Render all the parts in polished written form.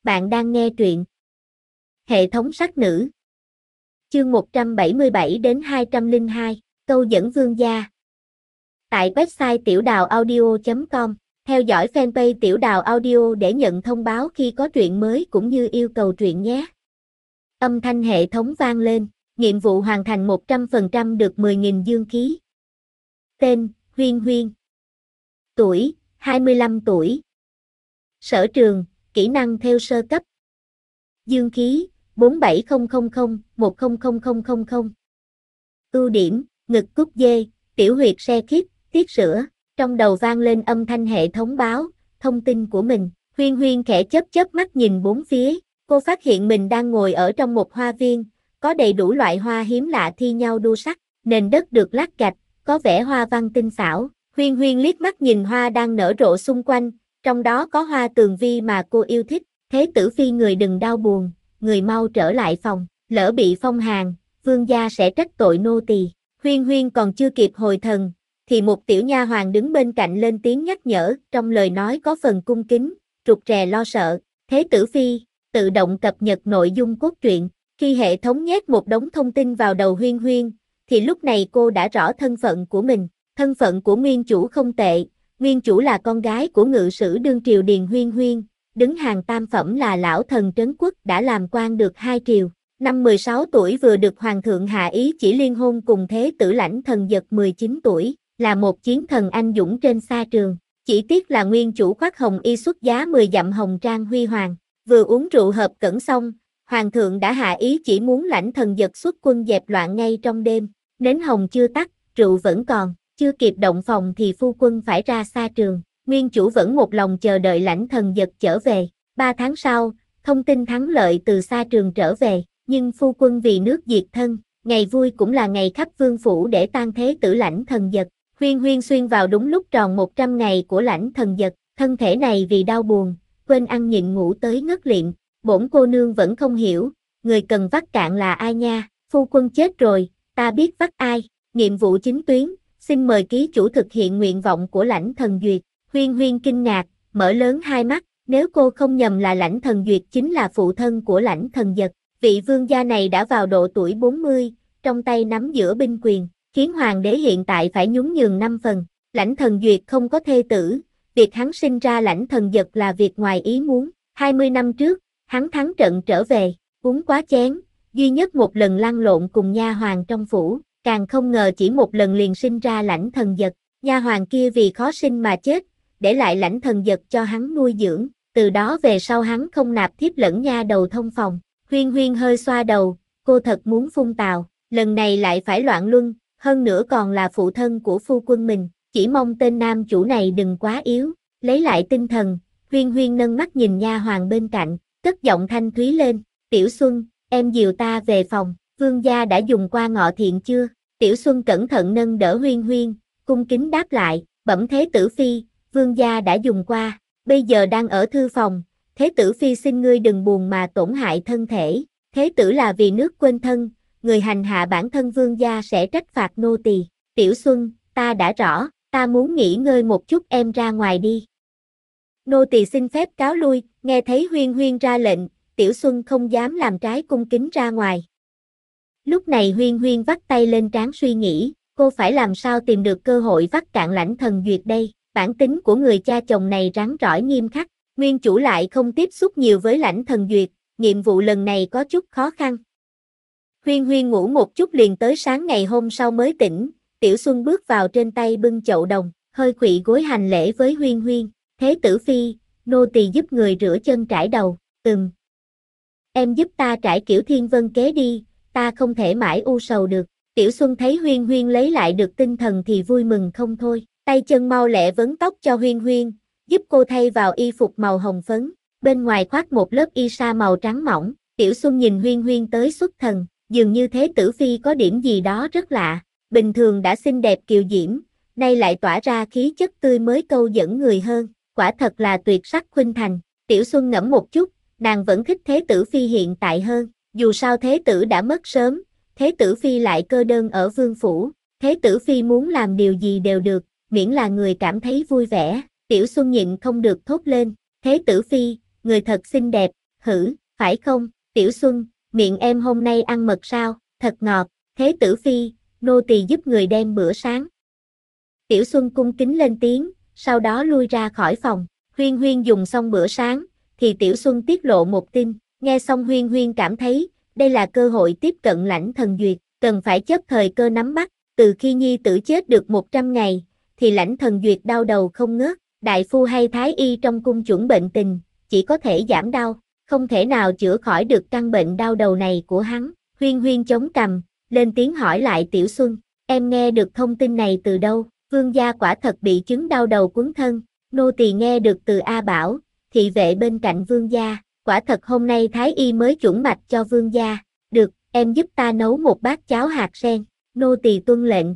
Bạn đang nghe truyện Hệ thống sắc nữ. Chương 177 đến 202, câu dẫn vương gia. Tại website tiểudàuaudio.com, theo dõi fanpage Tiểu Đào Audio để nhận thông báo khi có truyện mới cũng như yêu cầu truyện nhé. Âm thanh hệ thống vang lên, nhiệm vụ hoàn thành 100% được 10.000 dương khí. Tên, Huyên Huyên. Tuổi, 25 tuổi. Sở trường, kỹ năng thêu sơ cấp. Dương khí, 4700010000. Ưu điểm, ngực cúc dê, tiểu huyệt se khít, tiết sữa. Trong đầu vang lên âm thanh hệ thống báo, thông tin của mình. Huyên Huyên khẽ chớp mắt nhìn bốn phía. Cô phát hiện mình đang ngồi ở trong một hoa viên, có đầy đủ loại hoa hiếm lạ thi nhau đua sắc. Nền đất được lát gạch, có vẻ hoa văn tinh xảo. Huyên Huyên liếc mắt nhìn hoa đang nở rộ xung quanh, trong đó có hoa tường vi mà cô yêu thích. Thế tử phi người đừng đau buồn, người mau trở lại phòng, lỡ bị phong hàn, vương gia sẽ trách tội nô tỳ. Huyên Huyên còn chưa kịp hồi thần, thì một tiểu nha hoàn đứng bên cạnh lên tiếng nhắc nhở, trong lời nói có phần cung kính, rụt rè lo sợ. Thế tử phi, tự động cập nhật nội dung cốt truyện. Khi hệ thống nhét một đống thông tin vào đầu Huyên Huyên, thì lúc này cô đã rõ thân phận của mình. Thân phận của nguyên chủ không tệ, nguyên chủ là con gái của ngự sử đương triều Điền Huyên Huyên, đứng hàng tam phẩm là lão thần trấn quốc, đã làm quan được 2 triều. Năm 16 tuổi vừa được hoàng thượng hạ ý chỉ liên hôn cùng thế tử Lãnh Thần Giật 19 tuổi, là một chiến thần anh dũng trên sa trường. Chỉ tiếc là nguyên chủ khoác hồng y xuất giá 10 dặm hồng trang huy hoàng. Vừa uống rượu hợp cẩn xong, hoàng thượng đã hạ ý chỉ muốn Lãnh Thần Giật xuất quân dẹp loạn ngay trong đêm. Nến hồng chưa tắt, rượu vẫn còn, chưa kịp động phòng thì phu quân phải ra sa trường. Nguyên chủ vẫn một lòng chờ đợi Lãnh Thần Giật trở về. 3 tháng sau, thông tin thắng lợi từ sa trường trở về, nhưng phu quân vì nước diệt thân, ngày vui cũng là ngày khắp vương phủ để tang thế tử Lãnh Thần Giật. Huyên Huyên xuyên vào đúng lúc tròn 100 ngày của Lãnh Thần Giật, thân thể này vì đau buồn, quên ăn nhịn ngủ tới ngất liệm. Bổn cô nương vẫn không hiểu, người cần vắt cạn là ai nha. Phu quân chết rồi, ta biết vắt ai. Nhiệm vụ chính tuyến, xin mời ký chủ thực hiện nguyện vọng của Lãnh Thần Duyệt. Huyên Huyên kinh ngạc, mở lớn hai mắt, nếu cô không nhầm là Lãnh Thần Duyệt chính là phụ thân của Lãnh Thần Giật. Vị vương gia này đã vào độ tuổi 40, trong tay nắm giữa binh quyền, khiến hoàng đế hiện tại phải nhún nhường 5 phần. Lãnh Thần Duyệt không có thê tử, việc hắn sinh ra Lãnh Thần Giật là việc ngoài ý muốn. 20 năm trước, hắn thắng trận trở về, uống quá chén, duy nhất một lần lăn lộn cùng nha hoàn trong phủ, càng không ngờ chỉ một lần liền sinh ra Lãnh Thần Giật. Nha hoàn kia vì khó sinh mà chết, để lại Lãnh Thần Giật cho hắn nuôi dưỡng, từ đó về sau hắn không nạp thiếp lẫn nha đầu thông phòng. Huyên Huyên hơi xoa đầu, cô thật muốn phun tào, lần này lại phải loạn luân, hơn nữa còn là phụ thân của phu quân mình, chỉ mong tên nam chủ này đừng quá yếu. Lấy lại tinh thần, Huyên Huyên nâng mắt nhìn nha hoàn bên cạnh, cất giọng thanh thúy lên, Tiểu Xuân, em dìu ta về phòng, vương gia đã dùng qua ngọ thiện chưa? Tiểu Xuân cẩn thận nâng đỡ Huyên Huyên, cung kính đáp lại, bẩm thế tử phi, vương gia đã dùng qua, bây giờ đang ở thư phòng. Thế tử phi xin ngươi đừng buồn mà tổn hại thân thể, thế tử là vì nước quên thân, người hành hạ bản thân vương gia sẽ trách phạt nô tỳ. Tiểu Xuân, ta đã rõ, ta muốn nghỉ ngơi một chút, em ra ngoài đi. Nô tỳ xin phép cáo lui. Nghe thấy Huyên Huyên ra lệnh, Tiểu Xuân không dám làm trái, cung kính ra ngoài. Lúc này Huyên Huyên vắt tay lên trán suy nghĩ, cô phải làm sao tìm được cơ hội vắt cạn Lãnh Thần Duyệt đây. Bản tính của người cha chồng này rắn rỏi nghiêm khắc, nguyên chủ lại không tiếp xúc nhiều với Lãnh Thần Duyệt, nhiệm vụ lần này có chút khó khăn. Huyên Huyên ngủ một chút liền tới sáng ngày hôm sau mới tỉnh. Tiểu Xuân bước vào trên tay bưng chậu đồng, hơi khuỵu gối hành lễ với Huyên Huyên. Thế tử phi, nô tỳ giúp người rửa chân trải đầu. Em giúp ta trải kiểu Thiên Vân Kế đi, ta không thể mãi u sầu được. Tiểu Xuân thấy Huyên Huyên lấy lại được tinh thần thì vui mừng không thôi, tay chân mau lẹ vấn tóc cho Huyên Huyên, giúp cô thay vào y phục màu hồng phấn, bên ngoài khoác một lớp y sa màu trắng mỏng. Tiểu Xuân nhìn Huyên Huyên tới xuất thần, dường như thế tử phi có điểm gì đó rất lạ, bình thường đã xinh đẹp kiều diễm, nay lại tỏa ra khí chất tươi mới câu dẫn người hơn, quả thật là tuyệt sắc khuynh thành. Tiểu Xuân ngẫm một chút, nàng vẫn thích thế tử phi hiện tại hơn, dù sao thế tử đã mất sớm, thế tử phi lại cơ đơn ở vương phủ, thế tử phi muốn làm điều gì đều được, miễn là người cảm thấy vui vẻ. Tiểu Xuân nhịn không được thốt lên, thế tử phi, người thật xinh đẹp, Hử, phải không, Tiểu Xuân, miệng em hôm nay ăn mật sao, thật ngọt, Thế Tử Phi, nô tỳ giúp người đem bữa sáng. Tiểu Xuân cung kính lên tiếng, sau đó lui ra khỏi phòng. Huyên Huyên dùng xong bữa sáng, thì Tiểu Xuân tiết lộ một tin. Nghe xong Huyên Huyên cảm thấy, đây là cơ hội tiếp cận Lãnh Thần Duyệt, cần phải chấp thời cơ nắm bắt. Từ khi nhi tử chết được 100 ngày, thì Lãnh Thần Duyệt đau đầu không ngớt. Đại phu hay thái y trong cung chuẩn bệnh tình, chỉ có thể giảm đau, không thể nào chữa khỏi được căn bệnh đau đầu này của hắn. Huyên Huyên chống cằm, lên tiếng hỏi lại Tiểu Xuân, em nghe được thông tin này từ đâu? Vương gia quả thật bị chứng đau đầu quấn thân, nô tỳ nghe được từ A Bảo, thị vệ bên cạnh vương gia, quả thật hôm nay thái y mới chuẩn mạch cho vương gia. Được, em giúp ta nấu một bát cháo hạt sen, nô tỳ tuân lệnh.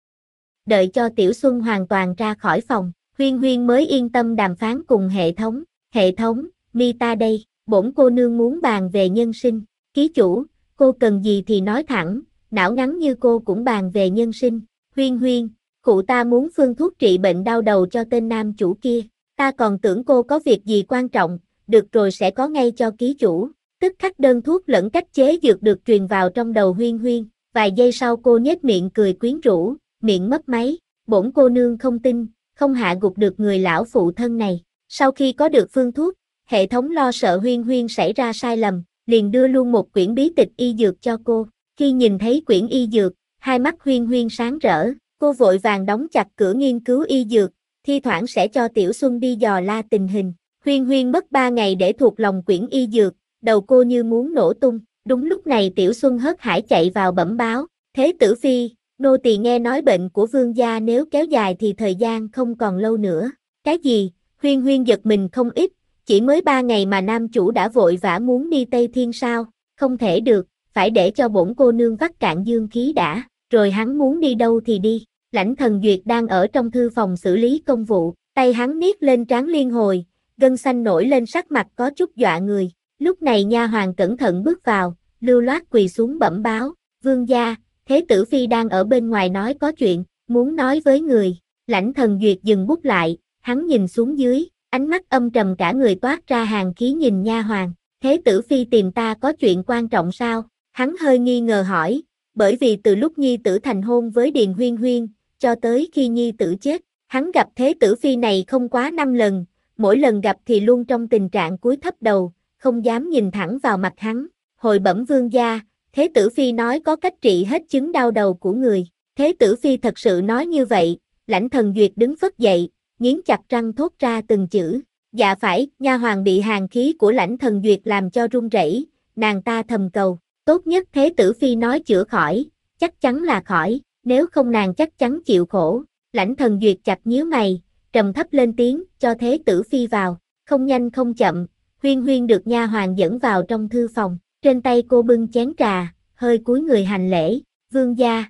Đợi cho Tiểu Xuân hoàn toàn ra khỏi phòng, Huyên Huyên mới yên tâm đàm phán cùng hệ thống. Hệ thống, mi ta đây, bổn cô nương muốn bàn về nhân sinh. Ký chủ, cô cần gì thì nói thẳng, não ngắn như cô cũng bàn về nhân sinh. Huyên Huyên, cụ ta muốn phương thuốc trị bệnh đau đầu cho tên nam chủ kia. Ta còn tưởng cô có việc gì quan trọng, được rồi sẽ có ngay cho ký chủ. Tức khắc đơn thuốc lẫn cách chế dược được truyền vào trong đầu Huyên Huyên. Vài giây sau cô nhếch miệng cười quyến rũ, miệng mấp máy. Bổn cô nương không tin, không hạ gục được người lão phụ thân này. Sau khi có được phương thuốc, hệ thống lo sợ Huyên Huyên xảy ra sai lầm, liền đưa luôn một quyển bí tịch y dược cho cô. Khi nhìn thấy quyển y dược, hai mắt Huyên Huyên sáng rỡ, cô vội vàng đóng chặt cửa nghiên cứu y dược, thi thoảng sẽ cho Tiểu Xuân đi dò la tình hình. Huyên Huyên mất 3 ngày để thuộc lòng quyển y dược, đầu cô như muốn nổ tung. Đúng lúc này Tiểu Xuân hớt hải chạy vào bẩm báo, Thế Tử Phi, nô tỳ nghe nói bệnh của vương gia nếu kéo dài thì thời gian không còn lâu nữa. Cái gì? Huyên Huyên giật mình không ít, chỉ mới 3 ngày mà nam chủ đã vội vã muốn đi Tây Thiên sao? Không thể được, phải để cho bổn cô nương vắt cạn dương khí đã, rồi hắn muốn đi đâu thì đi. Lãnh Thần Duyệt đang ở trong thư phòng xử lý công vụ, tay hắn niết lên trán liên hồi, gân xanh nổi lên, sắc mặt có chút dọa người. Lúc này nha hoàn cẩn thận bước vào, lưu loát quỳ xuống bẩm báo, vương gia, Thế Tử Phi đang ở bên ngoài nói có chuyện, muốn nói với người. Lãnh Thần Duyệt dừng bút lại, hắn nhìn xuống dưới, ánh mắt âm trầm cả người toát ra hàn khí nhìn nha hoàn. Thế Tử Phi tìm ta có chuyện quan trọng sao? Hắn hơi nghi ngờ hỏi, bởi vì từ lúc nhi tử thành hôn với Điền Huyên Huyên, cho tới khi nhi tử chết, hắn gặp Thế Tử Phi này không quá 5 lần, mỗi lần gặp thì luôn trong tình trạng cúi thấp đầu, không dám nhìn thẳng vào mặt hắn. Hồi bẩm vương gia, Thế Tử Phi nói có cách trị hết chứng đau đầu của người. Thế Tử Phi thật sự nói như vậy? Lãnh Thần Duyệt đứng phất dậy, nghiến chặt răng thốt ra từng chữ. Dạ phải, nha hoàn bị hàn khí của Lãnh Thần Duyệt làm cho run rẩy, nàng ta thầm cầu, tốt nhất Thế Tử Phi nói chữa khỏi, chắc chắn là khỏi, nếu không nàng chắc chắn chịu khổ. Lãnh Thần Duyệt chặt nhíu mày, trầm thấp lên tiếng, cho Thế Tử Phi vào. Không nhanh không chậm, Huyên Huyên được nha hoàn dẫn vào trong thư phòng, trên tay cô bưng chén trà, hơi cúi người hành lễ, vương gia.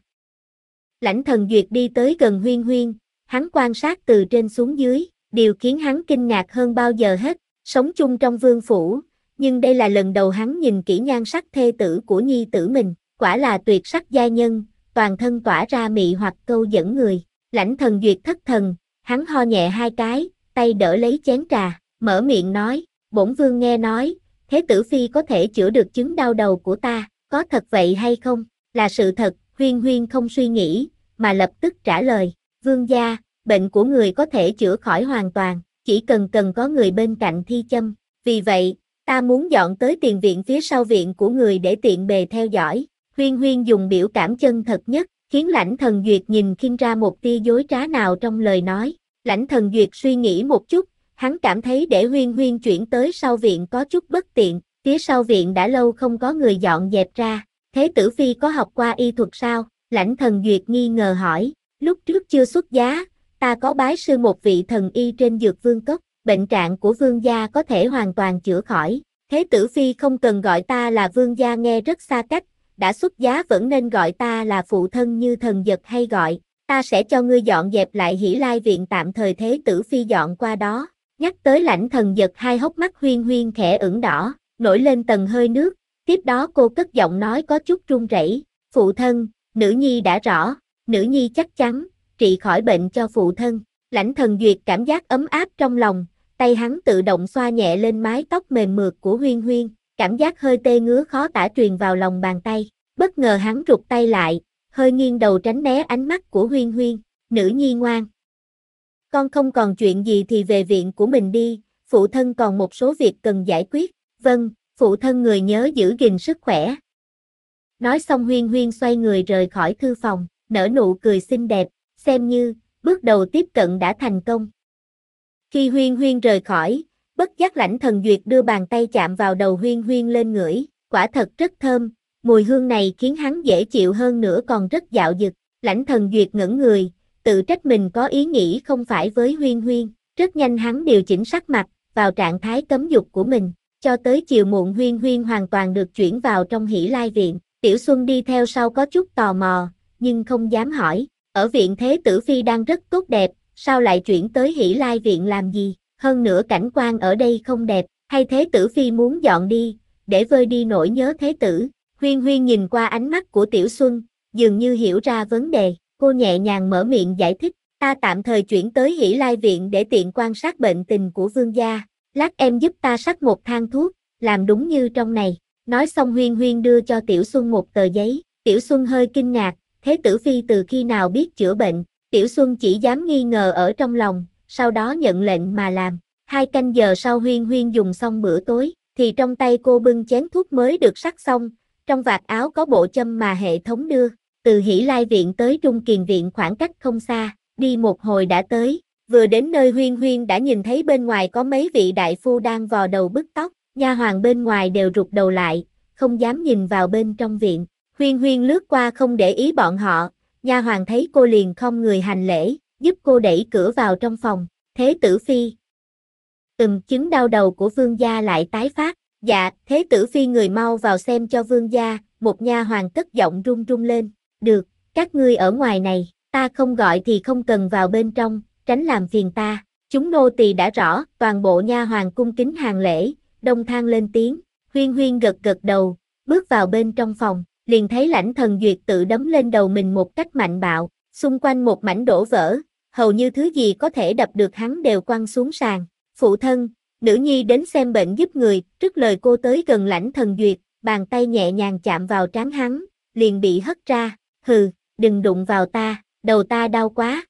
Lãnh Thần Duyệt đi tới gần Huyên Huyên, hắn quan sát từ trên xuống dưới, điều khiến hắn kinh ngạc hơn bao giờ hết, sống chung trong vương phủ, nhưng đây là lần đầu hắn nhìn kỹ nhan sắc thê tử của nhi tử mình, quả là tuyệt sắc giai nhân, toàn thân tỏa ra mị hoặc câu dẫn người. Lãnh Thần Duyệt thất thần, hắn ho nhẹ 2 cái, tay đỡ lấy chén trà, mở miệng nói, bổn vương nghe nói, Thế Tử Phi có thể chữa được chứng đau đầu của ta, có thật vậy hay không? Là sự thật. Huyên Huyên không suy nghĩ, mà lập tức trả lời, vương gia, bệnh của người có thể chữa khỏi hoàn toàn, chỉ cần có người bên cạnh thi châm. Vì vậy, ta muốn dọn tới tiền viện phía sau viện của người để tiện bề theo dõi. Huyên Huyên dùng biểu cảm chân thật nhất, khiến Lãnh Thần Duyệt nhìn khinh ra một tia dối trá nào trong lời nói. Lãnh Thần Duyệt suy nghĩ một chút, hắn cảm thấy để Huyên Huyên chuyển tới sau viện có chút bất tiện, phía sau viện đã lâu không có người dọn dẹp ra. Thế Tử Phi có học qua y thuật sao? Lãnh Thần Duyệt nghi ngờ hỏi, lúc trước chưa xuất giá, ta có bái sư một vị thần y trên Dược Vương Cốc, bệnh trạng của vương gia có thể hoàn toàn chữa khỏi. Thế Tử Phi không cần gọi ta là vương gia nghe rất xa cách, đã xuất giá vẫn nên gọi ta là phụ thân như thần giật hay gọi, ta sẽ cho ngươi dọn dẹp lại Hỷ Lai viện tạm thời. Thế Tử Phi dọn qua đó. Nhắc tới Lãnh Thần Giật, hai hốc mắt Huyên Huyên khẽ ửng đỏ, nổi lên tầng hơi nước, tiếp đó cô cất giọng nói có chút run rẩy, phụ thân, nữ nhi đã rõ, nữ nhi chắc chắn trị khỏi bệnh cho phụ thân. Lãnh Thần Duyệt cảm giác ấm áp trong lòng, tay hắn tự động xoa nhẹ lên mái tóc mềm mượt của Huyên Huyên, cảm giác hơi tê ngứa khó tả truyền vào lòng bàn tay. Bất ngờ hắn rụt tay lại, hơi nghiêng đầu tránh né ánh mắt của Huyên Huyên, nữ nhi ngoan. Con không còn chuyện gì thì về viện của mình đi, phụ thân còn một số việc cần giải quyết. Vâng, phụ thân người nhớ giữ gìn sức khỏe. Nói xong Huyên Huyên xoay người rời khỏi thư phòng, nở nụ cười xinh đẹp, xem như bước đầu tiếp cận đã thành công. Khi Huyên Huyên rời khỏi, bất giác Lãnh Thần Duyệt đưa bàn tay chạm vào đầu Huyên Huyên lên ngửi, quả thật rất thơm, mùi hương này khiến hắn dễ chịu hơn nữa còn rất dạo dực. Lãnh Thần Duyệt ngẩn người, tự trách mình có ý nghĩ không phải với Huyên Huyên, rất nhanh hắn điều chỉnh sắc mặt, vào trạng thái cấm dục của mình, cho tới chiều muộn Huyên Huyên hoàn toàn được chuyển vào trong Hỷ Lai viện. Tiểu Xuân đi theo sau có chút tò mò, nhưng không dám hỏi, ở viện Thế Tử Phi đang rất tốt đẹp, sao lại chuyển tới Hỷ Lai viện làm gì, hơn nữa cảnh quan ở đây không đẹp, hay Thế Tử Phi muốn dọn đi, để vơi đi nỗi nhớ Thế Tử. Huyên Huyên nhìn qua ánh mắt của Tiểu Xuân, dường như hiểu ra vấn đề, cô nhẹ nhàng mở miệng giải thích, ta tạm thời chuyển tới Hỷ Lai viện để tiện quan sát bệnh tình của vương gia, lát em giúp ta sắc một thang thuốc, làm đúng như trong này. Nói xong Huyên Huyên đưa cho Tiểu Xuân một tờ giấy, Tiểu Xuân hơi kinh ngạc, Thế Tử Phi từ khi nào biết chữa bệnh, Tiểu Xuân chỉ dám nghi ngờ ở trong lòng, sau đó nhận lệnh mà làm. 2 canh giờ sau Huyên Huyên dùng xong bữa tối, thì trong tay cô bưng chén thuốc mới được sắc xong, trong vạt áo có bộ châm mà hệ thống đưa, từ Hỷ Lai viện tới Trung Kiền viện khoảng cách không xa, đi một hồi đã tới, vừa đến nơi Huyên Huyên đã nhìn thấy bên ngoài có mấy vị đại phu đang vò đầu bứt tóc. Nha hoàn bên ngoài đều rụt đầu lại, không dám nhìn vào bên trong viện. Huyên Huyên lướt qua không để ý bọn họ, nha hoàn thấy cô liền khom người hành lễ, giúp cô đẩy cửa vào trong phòng. Thế Tử Phi. Chứng đau đầu của vương gia lại tái phát. Dạ, Thế Tử Phi người mau vào xem cho vương gia, một nha hoàn cất giọng run run lên. Được, các ngươi ở ngoài này, ta không gọi thì không cần vào bên trong, tránh làm phiền ta. Chúng nô tỳ đã rõ, toàn bộ nha hoàn cung kính hàng lễ. Đông than lên tiếng, Huyên Huyên gật gật đầu, bước vào bên trong phòng, liền thấy Lãnh Thần Duyệt tự đấm lên đầu mình một cách mạnh bạo, xung quanh một mảnh đổ vỡ, hầu như thứ gì có thể đập được hắn đều quăng xuống sàn. Phụ thân, nữ nhi đến xem bệnh giúp người, trước lời cô tới gần Lãnh Thần Duyệt, bàn tay nhẹ nhàng chạm vào trán hắn, liền bị hất ra, hừ, đừng đụng vào ta, đầu ta đau quá,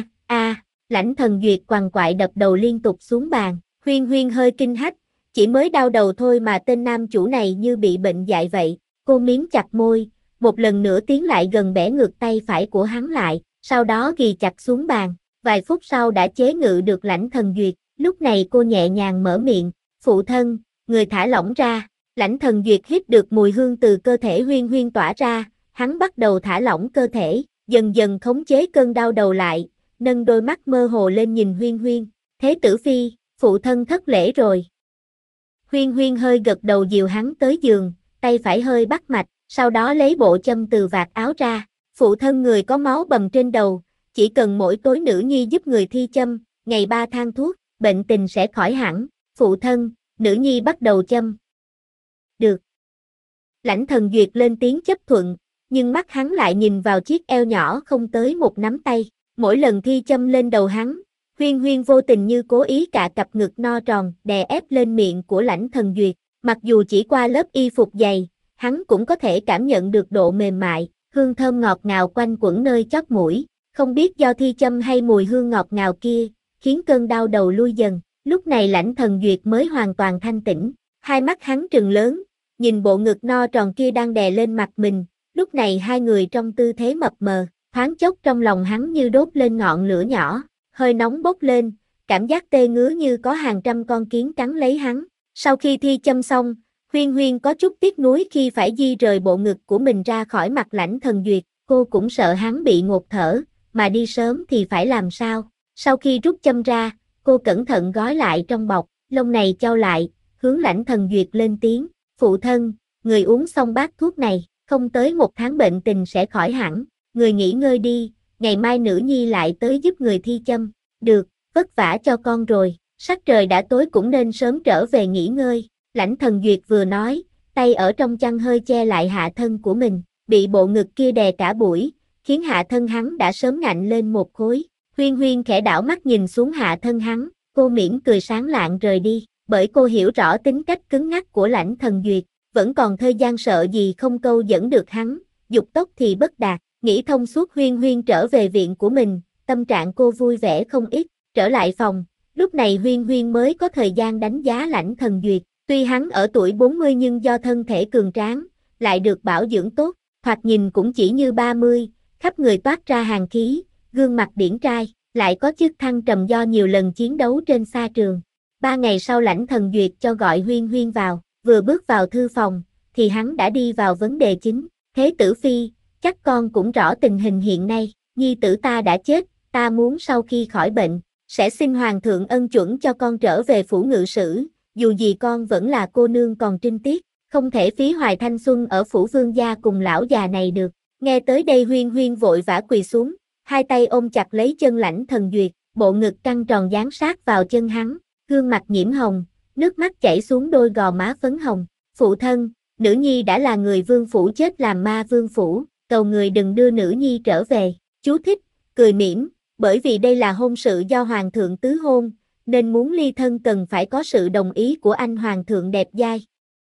a. Lãnh Thần Duyệt quằn quại đập đầu liên tục xuống bàn, Huyên Huyên hơi kinh hách, chỉ mới đau đầu thôi mà tên nam chủ này như bị bệnh dại vậy, cô miếm chặt môi, một lần nữa tiến lại gần bẻ ngược tay phải của hắn lại, sau đó ghì chặt xuống bàn, vài phút sau đã chế ngự được Lãnh Thần Duyệt, lúc này cô nhẹ nhàng mở miệng, phụ thân, người thả lỏng ra, Lãnh Thần Duyệt hít được mùi hương từ cơ thể Huyên Huyên tỏa ra, hắn bắt đầu thả lỏng cơ thể, dần dần khống chế cơn đau đầu lại, nâng đôi mắt mơ hồ lên nhìn Huyên Huyên, Thế Tử Phi, phụ thân thất lễ rồi. Huyên Huyên hơi gật đầu dìu hắn tới giường, tay phải hơi bắt mạch, sau đó lấy bộ châm từ vạt áo ra, phụ thân người có máu bầm trên đầu, chỉ cần mỗi tối nữ nhi giúp người thi châm, ngày 3 thang thuốc, bệnh tình sẽ khỏi hẳn, phụ thân, nữ nhi bắt đầu châm. Được. Lãnh Thần Duyệt lên tiếng chấp thuận, nhưng mắt hắn lại nhìn vào chiếc eo nhỏ không tới một nắm tay, mỗi lần thi châm lên đầu hắn, Huyên Huyên vô tình như cố ý cạ cặp ngực no tròn đè ép lên miệng của Lãnh Thần Duyệt, mặc dù chỉ qua lớp y phục dày, hắn cũng có thể cảm nhận được độ mềm mại, hương thơm ngọt ngào quanh quẩn nơi chóp mũi, không biết do thi châm hay mùi hương ngọt ngào kia, khiến cơn đau đầu lui dần, lúc này Lãnh Thần Duyệt mới hoàn toàn thanh tĩnh, hai mắt hắn trừng lớn, nhìn bộ ngực no tròn kia đang đè lên mặt mình, lúc này hai người trong tư thế mập mờ, thoáng chốc trong lòng hắn như đốt lên ngọn lửa nhỏ. Hơi nóng bốc lên, cảm giác tê ngứa như có hàng trăm con kiến cắn lấy hắn. Sau khi thi châm xong, Huyên Huyên có chút tiếc nuối khi phải di rời bộ ngực của mình ra khỏi mặt Lãnh Thần Duyệt, cô cũng sợ hắn bị ngột thở, mà đi sớm thì phải làm sao. Sau khi rút châm ra, cô cẩn thận gói lại trong bọc, lông này chau lại, hướng Lãnh Thần Duyệt lên tiếng, phụ thân, người uống xong bát thuốc này, không tới 1 tháng bệnh tình sẽ khỏi hẳn, người nghỉ ngơi đi. Ngày mai nữ nhi lại tới giúp người thi châm, được, vất vả cho con rồi, sắc trời đã tối cũng nên sớm trở về nghỉ ngơi, Lãnh Thần Duyệt vừa nói, tay ở trong chăn hơi che lại hạ thân của mình, bị bộ ngực kia đè cả buổi, khiến hạ thân hắn đã sớm ngạnh lên một khối, Huyên Huyên khẽ đảo mắt nhìn xuống hạ thân hắn, Cô mỉm cười sáng lạng rời đi, bởi cô hiểu rõ tính cách cứng ngắc của Lãnh Thần Duyệt, vẫn còn thời gian sợ gì không câu dẫn được hắn, dục tốc thì bất đạt, nghĩ thông suốt Huyên Huyên trở về viện của mình, tâm trạng cô vui vẻ không ít, trở lại phòng, lúc này Huyên Huyên mới có thời gian đánh giá Lãnh Thần Duyệt, tuy hắn ở tuổi 40 nhưng do thân thể cường tráng, lại được bảo dưỡng tốt, thoạt nhìn cũng chỉ như 30, khắp người toát ra hàn khí, gương mặt điển trai, lại có chức thăng trầm do nhiều lần chiến đấu trên xa trường. 3 ngày sau Lãnh Thần Duyệt cho gọi Huyên Huyên vào, vừa bước vào thư phòng, thì hắn đã đi vào vấn đề chính, Thế tử phi, chắc con cũng rõ tình hình hiện nay, nhi tử ta đã chết, ta muốn sau khi khỏi bệnh, sẽ xin hoàng thượng ân chuẩn cho con trở về phủ ngự sử, dù gì con vẫn là cô nương còn trinh tiết, không thể phí hoài thanh xuân ở phủ vương gia cùng lão già này được. Nghe tới đây Huyên Huyên vội vã quỳ xuống, hai tay ôm chặt lấy chân Lãnh Thần Duyệt, bộ ngực căng tròn dán sát vào chân hắn, gương mặt nhiễm hồng, nước mắt chảy xuống đôi gò má phấn hồng. Phụ thân, nữ nhi đã là người vương phủ chết làm ma vương phủ, cầu người đừng đưa nữ nhi trở về. Chú thích, cười mỉm, bởi vì đây là hôn sự do hoàng thượng tứ hôn, nên muốn ly thân cần phải có sự đồng ý của anh hoàng thượng đẹp dai.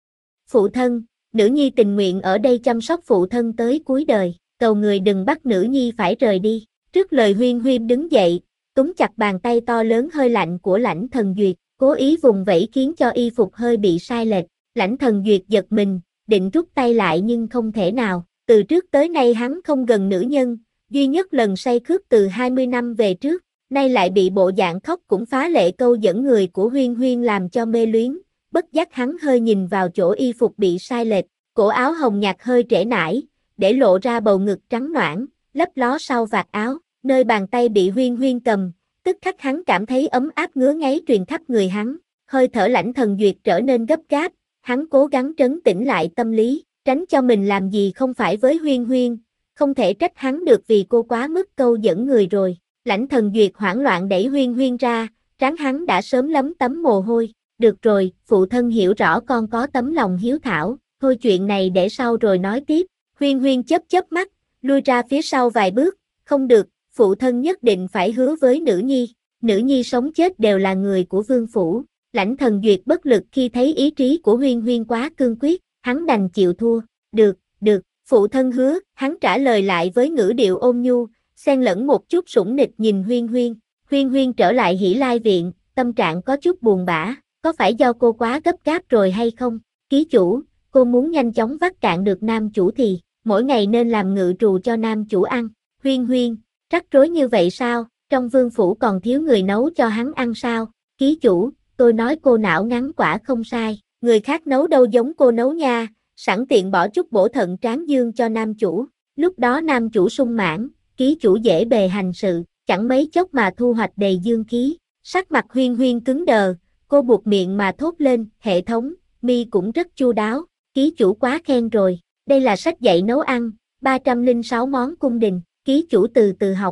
Phụ thân, nữ nhi tình nguyện ở đây chăm sóc phụ thân tới cuối đời, cầu người đừng bắt nữ nhi phải rời đi. Trước lời Huyên Huyên đứng dậy, túm chặt bàn tay to lớn hơi lạnh của Lãnh Thần Duyệt, cố ý vùng vẫy khiến cho y phục hơi bị sai lệch. Lãnh Thần Duyệt giật mình, định rút tay lại nhưng không thể nào, từ trước tới nay hắn không gần nữ nhân, duy nhất lần say khướt từ 20 năm về trước, nay lại bị bộ dạng khóc cũng phá lệ câu dẫn người của Huyên Huyên làm cho mê luyến, bất giác hắn hơi nhìn vào chỗ y phục bị sai lệch, cổ áo hồng nhạt hơi trễ nải, để lộ ra bầu ngực trắng ноãn, lấp ló sau vạt áo, nơi bàn tay bị Huyên Huyên cầm, tức khắc hắn cảm thấy ấm áp ngứa ngáy truyền khắp người hắn, hơi thở Lãnh Thần Duyệt trở nên gấp gáp, hắn cố gắng trấn tĩnh lại tâm lý, tránh cho mình làm gì không phải với Huyên Huyên, không thể trách hắn được vì cô quá mức câu dẫn người rồi. Lãnh Thần Duyệt hoảng loạn đẩy Huyên Huyên ra, trán hắn đã sớm lấm tấm mồ hôi. Được rồi, phụ thân hiểu rõ con có tấm lòng hiếu thảo, thôi chuyện này để sau rồi nói tiếp. Huyên Huyên chớp chớp mắt, lui ra phía sau vài bước, không được, phụ thân nhất định phải hứa với nữ nhi sống chết đều là người của vương phủ. Lãnh Thần Duyệt bất lực khi thấy ý chí của Huyên Huyên quá cương quyết, hắn đành chịu thua. Được, phụ thân hứa, hắn trả lời lại với ngữ điệu ôn nhu, xen lẫn một chút sủng nịch nhìn Huyên Huyên. Huyên Huyên trở lại Hỷ Lai viện, tâm trạng có chút buồn bã, có phải do cô quá gấp gáp rồi hay không? Ký chủ, cô muốn nhanh chóng vắt cạn được nam chủ thì, mỗi ngày nên làm ngự trù cho nam chủ ăn. Huyên Huyên, rắc rối như vậy sao? Trong vương phủ còn thiếu người nấu cho hắn ăn sao? Ký chủ, tôi nói cô não ngắn quả không sai, người khác nấu đâu giống cô nấu nha, sẵn tiện bỏ chút bổ thận tráng dương cho nam chủ. Lúc đó nam chủ sung mãn, ký chủ dễ bề hành sự, chẳng mấy chốc mà thu hoạch đầy dương khí. Sắc mặt Huyên Huyên cứng đờ, cô buộc miệng mà thốt lên, hệ thống, mi cũng rất chu đáo, ký chủ quá khen rồi, đây là sách dạy nấu ăn, 306 món cung đình, ký chủ từ từ học.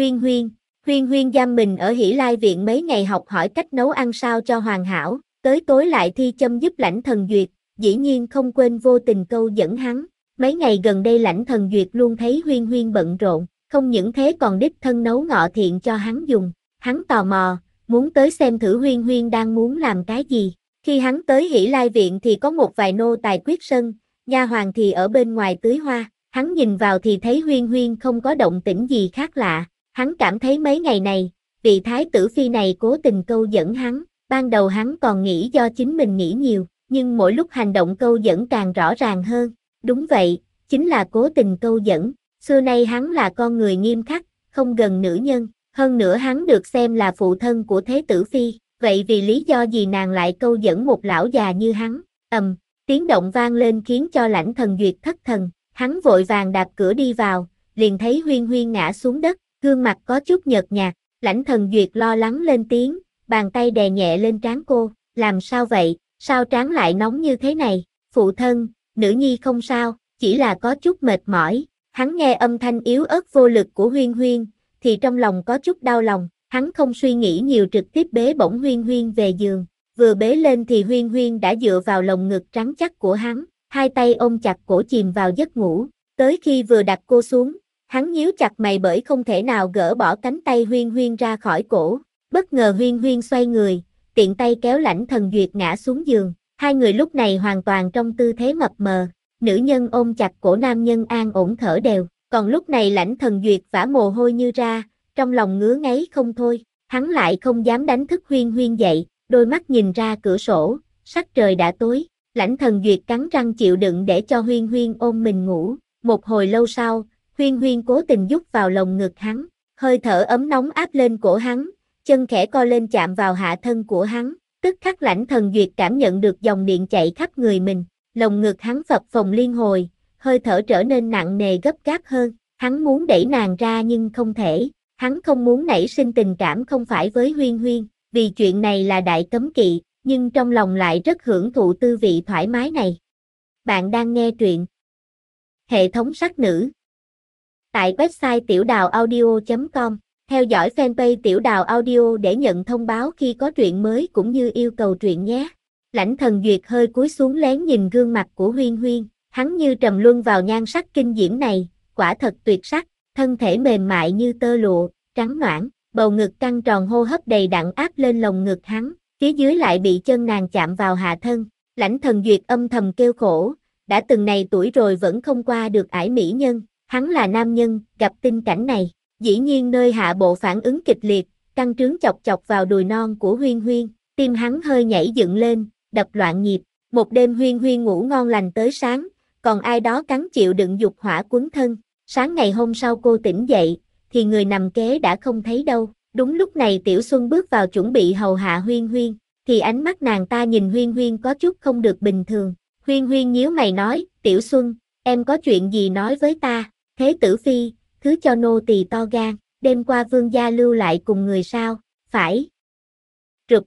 Huyên Huyên giam mình ở Hỷ Lai viện mấy ngày học hỏi cách nấu ăn sao cho hoàn hảo, tới tối lại thi châm giúp Lãnh Thần Duyệt, dĩ nhiên không quên vô tình câu dẫn hắn. Mấy ngày gần đây Lãnh Thần Duyệt luôn thấy Huyên Huyên bận rộn, không những thế còn đích thân nấu ngọ thiện cho hắn dùng. Hắn tò mò, muốn tới xem thử Huyên Huyên đang muốn làm cái gì. Khi hắn tới Hỷ Lai viện thì có một vài nô tài quyết sân, nha hoàn thì ở bên ngoài tưới hoa. Hắn nhìn vào thì thấy Huyên Huyên không có động tĩnh gì khác lạ. Hắn cảm thấy mấy ngày này, vị thái tử phi này cố tình câu dẫn hắn. Ban đầu hắn còn nghĩ do chính mình nghĩ nhiều, nhưng mỗi lúc hành động câu dẫn càng rõ ràng hơn. Đúng vậy, chính là cố tình câu dẫn. Xưa nay hắn là con người nghiêm khắc, không gần nữ nhân. Hơn nữa hắn được xem là phụ thân của thế tử phi. Vậy vì lý do gì nàng lại câu dẫn một lão già như hắn? Tiếng động vang lên khiến cho Lãnh Thần Duyệt thất thần. Hắn vội vàng đạp cửa đi vào, liền thấy Huyên Huyên ngã xuống đất, gương mặt có chút nhợt nhạt. Lãnh Thần Duyệt lo lắng lên tiếng, bàn tay đè nhẹ lên trán cô. Làm sao vậy? Sao trán lại nóng như thế này? Phụ thân, nữ nhi không sao, chỉ là có chút mệt mỏi. Hắn nghe âm thanh yếu ớt vô lực của Huyên Huyên, thì trong lòng có chút đau lòng. Hắn không suy nghĩ nhiều trực tiếp bế bổng Huyên Huyên về giường. Vừa bế lên thì Huyên Huyên đã dựa vào lồng ngực trắng chắc của hắn, hai tay ôm chặt cổ chìm vào giấc ngủ. Tới khi vừa đặt cô xuống, hắn nhíu chặt mày bởi không thể nào gỡ bỏ cánh tay Huyên Huyên ra khỏi cổ. Bất ngờ Huyên Huyên xoay người, tiện tay kéo Lãnh Thần Duyệt ngã xuống giường. Hai người lúc này hoàn toàn trong tư thế mập mờ. Nữ nhân ôm chặt cổ nam nhân an ổn thở đều. Còn lúc này Lãnh Thần Duyệt vã mồ hôi như ra, trong lòng ngứa ngáy không thôi. Hắn lại không dám đánh thức Huyên Huyên dậy, đôi mắt nhìn ra cửa sổ, sắc trời đã tối. Lãnh Thần Duyệt cắn răng chịu đựng để cho Huyên Huyên ôm mình ngủ. Một hồi lâu sau, Huyên Huyên cố tình dút vào lồng ngực hắn, hơi thở ấm nóng áp lên cổ hắn, chân khẽ co lên chạm vào hạ thân của hắn. Tức khắc Lãnh Thần Duyệt cảm nhận được dòng điện chạy khắp người mình, lồng ngực hắn phập phồng liên hồi, hơi thở trở nên nặng nề gấp gáp hơn. Hắn muốn đẩy nàng ra nhưng không thể, hắn không muốn nảy sinh tình cảm không phải với Huyên Huyên, vì chuyện này là đại cấm kỵ, nhưng trong lòng lại rất hưởng thụ tư vị thoải mái này. Bạn đang nghe truyện hệ thống sắc nữ tại website tiểudàuaudio.com. Theo dõi fanpage Tiểu Đào Audio để nhận thông báo khi có truyện mới cũng như yêu cầu truyện nhé. Lãnh Thần Duyệt hơi cúi xuống lén nhìn gương mặt của Huyên Huyên, hắn như trầm luân vào nhan sắc kinh diễm này, quả thật tuyệt sắc, thân thể mềm mại như tơ lụa, trắng ноãn, bầu ngực căng tròn hô hấp đầy đặn áp lên lồng ngực hắn, phía dưới lại bị chân nàng chạm vào hạ thân. Lãnh Thần Duyệt âm thầm kêu khổ, đã từng này tuổi rồi vẫn không qua được ải mỹ nhân, hắn là nam nhân, gặp tình cảnh này. Dĩ nhiên nơi hạ bộ phản ứng kịch liệt, căng trướng chọc chọc vào đùi non của Huyên Huyên, tim hắn hơi nhảy dựng lên, đập loạn nhịp. Một đêm Huyên Huyên ngủ ngon lành tới sáng, còn ai đó cắn chịu đựng dục hỏa quấn thân. Sáng ngày hôm sau cô tỉnh dậy, thì người nằm kế đã không thấy đâu. Đúng lúc này Tiểu Xuân bước vào chuẩn bị hầu hạ Huyên Huyên, thì ánh mắt nàng ta nhìn Huyên Huyên có chút không được bình thường. Huyên Huyên nhíu mày nói, Tiểu Xuân, em có chuyện gì nói với ta? Thế tử phi, thứ cho nô tỳ to gan, đêm qua vương gia lưu lại cùng người sao, phải? Rụp.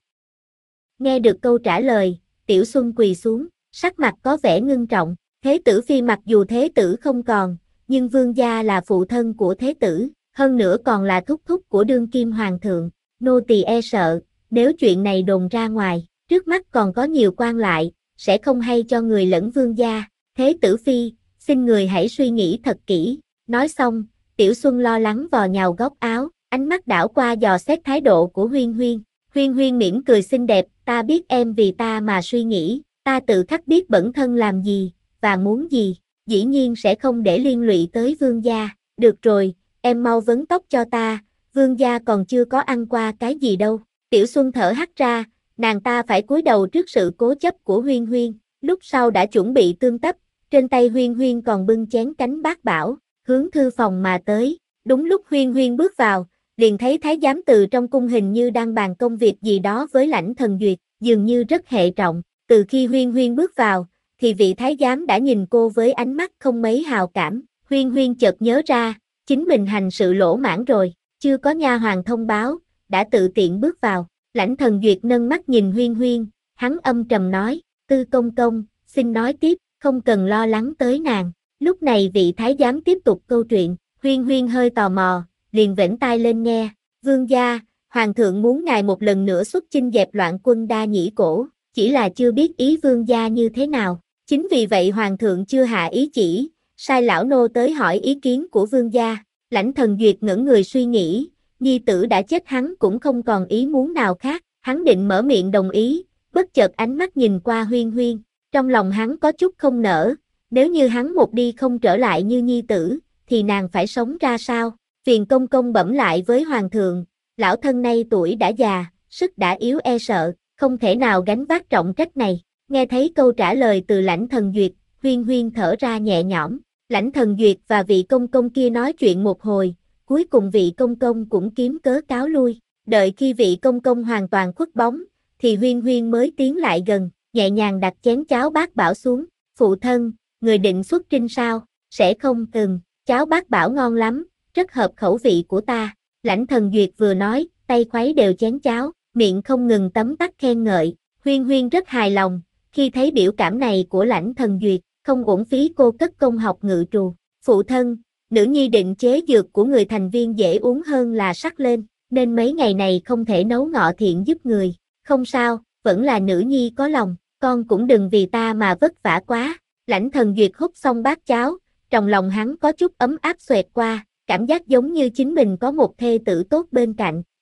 Nghe được câu trả lời, Tiểu Xuân quỳ xuống, sắc mặt có vẻ ngưng trọng. Thế tử phi mặc dù thế tử không còn, nhưng vương gia là phụ thân của thế tử, hơn nữa còn là thúc thúc của đương kim hoàng thượng. Nô tỳ e sợ, nếu chuyện này đồn ra ngoài, trước mắt còn có nhiều quan lại, sẽ không hay cho người lẫn vương gia. Thế tử phi, xin người hãy suy nghĩ thật kỹ. Nói xong, Tiểu Xuân lo lắng vò nhào góc áo, ánh mắt đảo qua dò xét thái độ của Huyên Huyên. Huyên Huyên mỉm cười xinh đẹp, ta biết em vì ta mà suy nghĩ, ta tự khắc biết bản thân làm gì, và muốn gì, dĩ nhiên sẽ không để liên lụy tới vương gia. Được rồi, em mau vấn tóc cho ta, vương gia còn chưa có ăn qua cái gì đâu. Tiểu Xuân thở hắt ra, nàng ta phải cúi đầu trước sự cố chấp của Huyên Huyên, lúc sau đã chuẩn bị tương tấp, trên tay Huyên Huyên còn bưng chén cánh bát bảo, hướng thư phòng mà tới. Đúng lúc Huyên Huyên bước vào, liền thấy thái giám từ trong cung hình như đang bàn công việc gì đó với Lãnh Thần Duyệt, dường như rất hệ trọng. Từ khi Huyên Huyên bước vào, thì vị thái giám đã nhìn cô với ánh mắt không mấy hào cảm. Huyên Huyên chợt nhớ ra, chính mình hành sự lỗ mãng rồi, chưa có nha hoàn thông báo, đã tự tiện bước vào. Lãnh Thần Duyệt nâng mắt nhìn Huyên Huyên, hắn âm trầm nói, Tư công công, xin nói tiếp, không cần lo lắng tới nàng. Lúc này vị thái giám tiếp tục câu chuyện, Huyên Huyên hơi tò mò, liền vểnh tai lên nghe. Vương gia, hoàng thượng muốn ngài một lần nữa xuất chinh dẹp loạn quân Đa Nhĩ Cổ, chỉ là chưa biết ý vương gia như thế nào. Chính vì vậy hoàng thượng chưa hạ ý chỉ, sai lão nô tới hỏi ý kiến của vương gia. Lãnh Thần Duyệt ngẩn người suy nghĩ, nhi tử đã chết hắn cũng không còn ý muốn nào khác, hắn định mở miệng đồng ý, bất chợt ánh mắt nhìn qua Huyên Huyên, trong lòng hắn có chút không nỡ. Nếu như hắn một đi không trở lại như nhi tử, thì nàng phải sống ra sao? Phiền công công bẩm lại với hoàng thượng, lão thân nay tuổi đã già, sức đã yếu e sợ, không thể nào gánh vác trọng trách này. Nghe thấy câu trả lời từ Lãnh Thần Duyệt, Huyên Huyên thở ra nhẹ nhõm. Lãnh Thần Duyệt và vị công công kia nói chuyện một hồi, cuối cùng vị công công cũng kiếm cớ cáo lui. Đợi khi vị công công hoàn toàn khuất bóng, thì Huyên Huyên mới tiến lại gần, nhẹ nhàng đặt chén cháo bát bảo xuống. Phụ thân, người định xuất trinh sao? Sẽ không. Cháo bát bảo ngon lắm, rất hợp khẩu vị của ta. Lãnh Thần Duyệt vừa nói, tay khuấy đều chén cháo, miệng không ngừng tấm tắc khen ngợi. Huyên Huyên rất hài lòng, khi thấy biểu cảm này của Lãnh Thần Duyệt, không uổng phí cô cất công học ngự trù. Phụ thân, nữ nhi định chế dược của người thành viên dễ uống hơn là sắc lên, nên mấy ngày này không thể nấu ngọ thiện giúp người. Không sao, vẫn là nữ nhi có lòng, con cũng đừng vì ta mà vất vả quá. Lãnh Thần Duyệt hút xong bát cháo, trong lòng hắn có chút ấm áp xoẹt qua, cảm giác giống như chính mình có một thê tử tốt bên cạnh,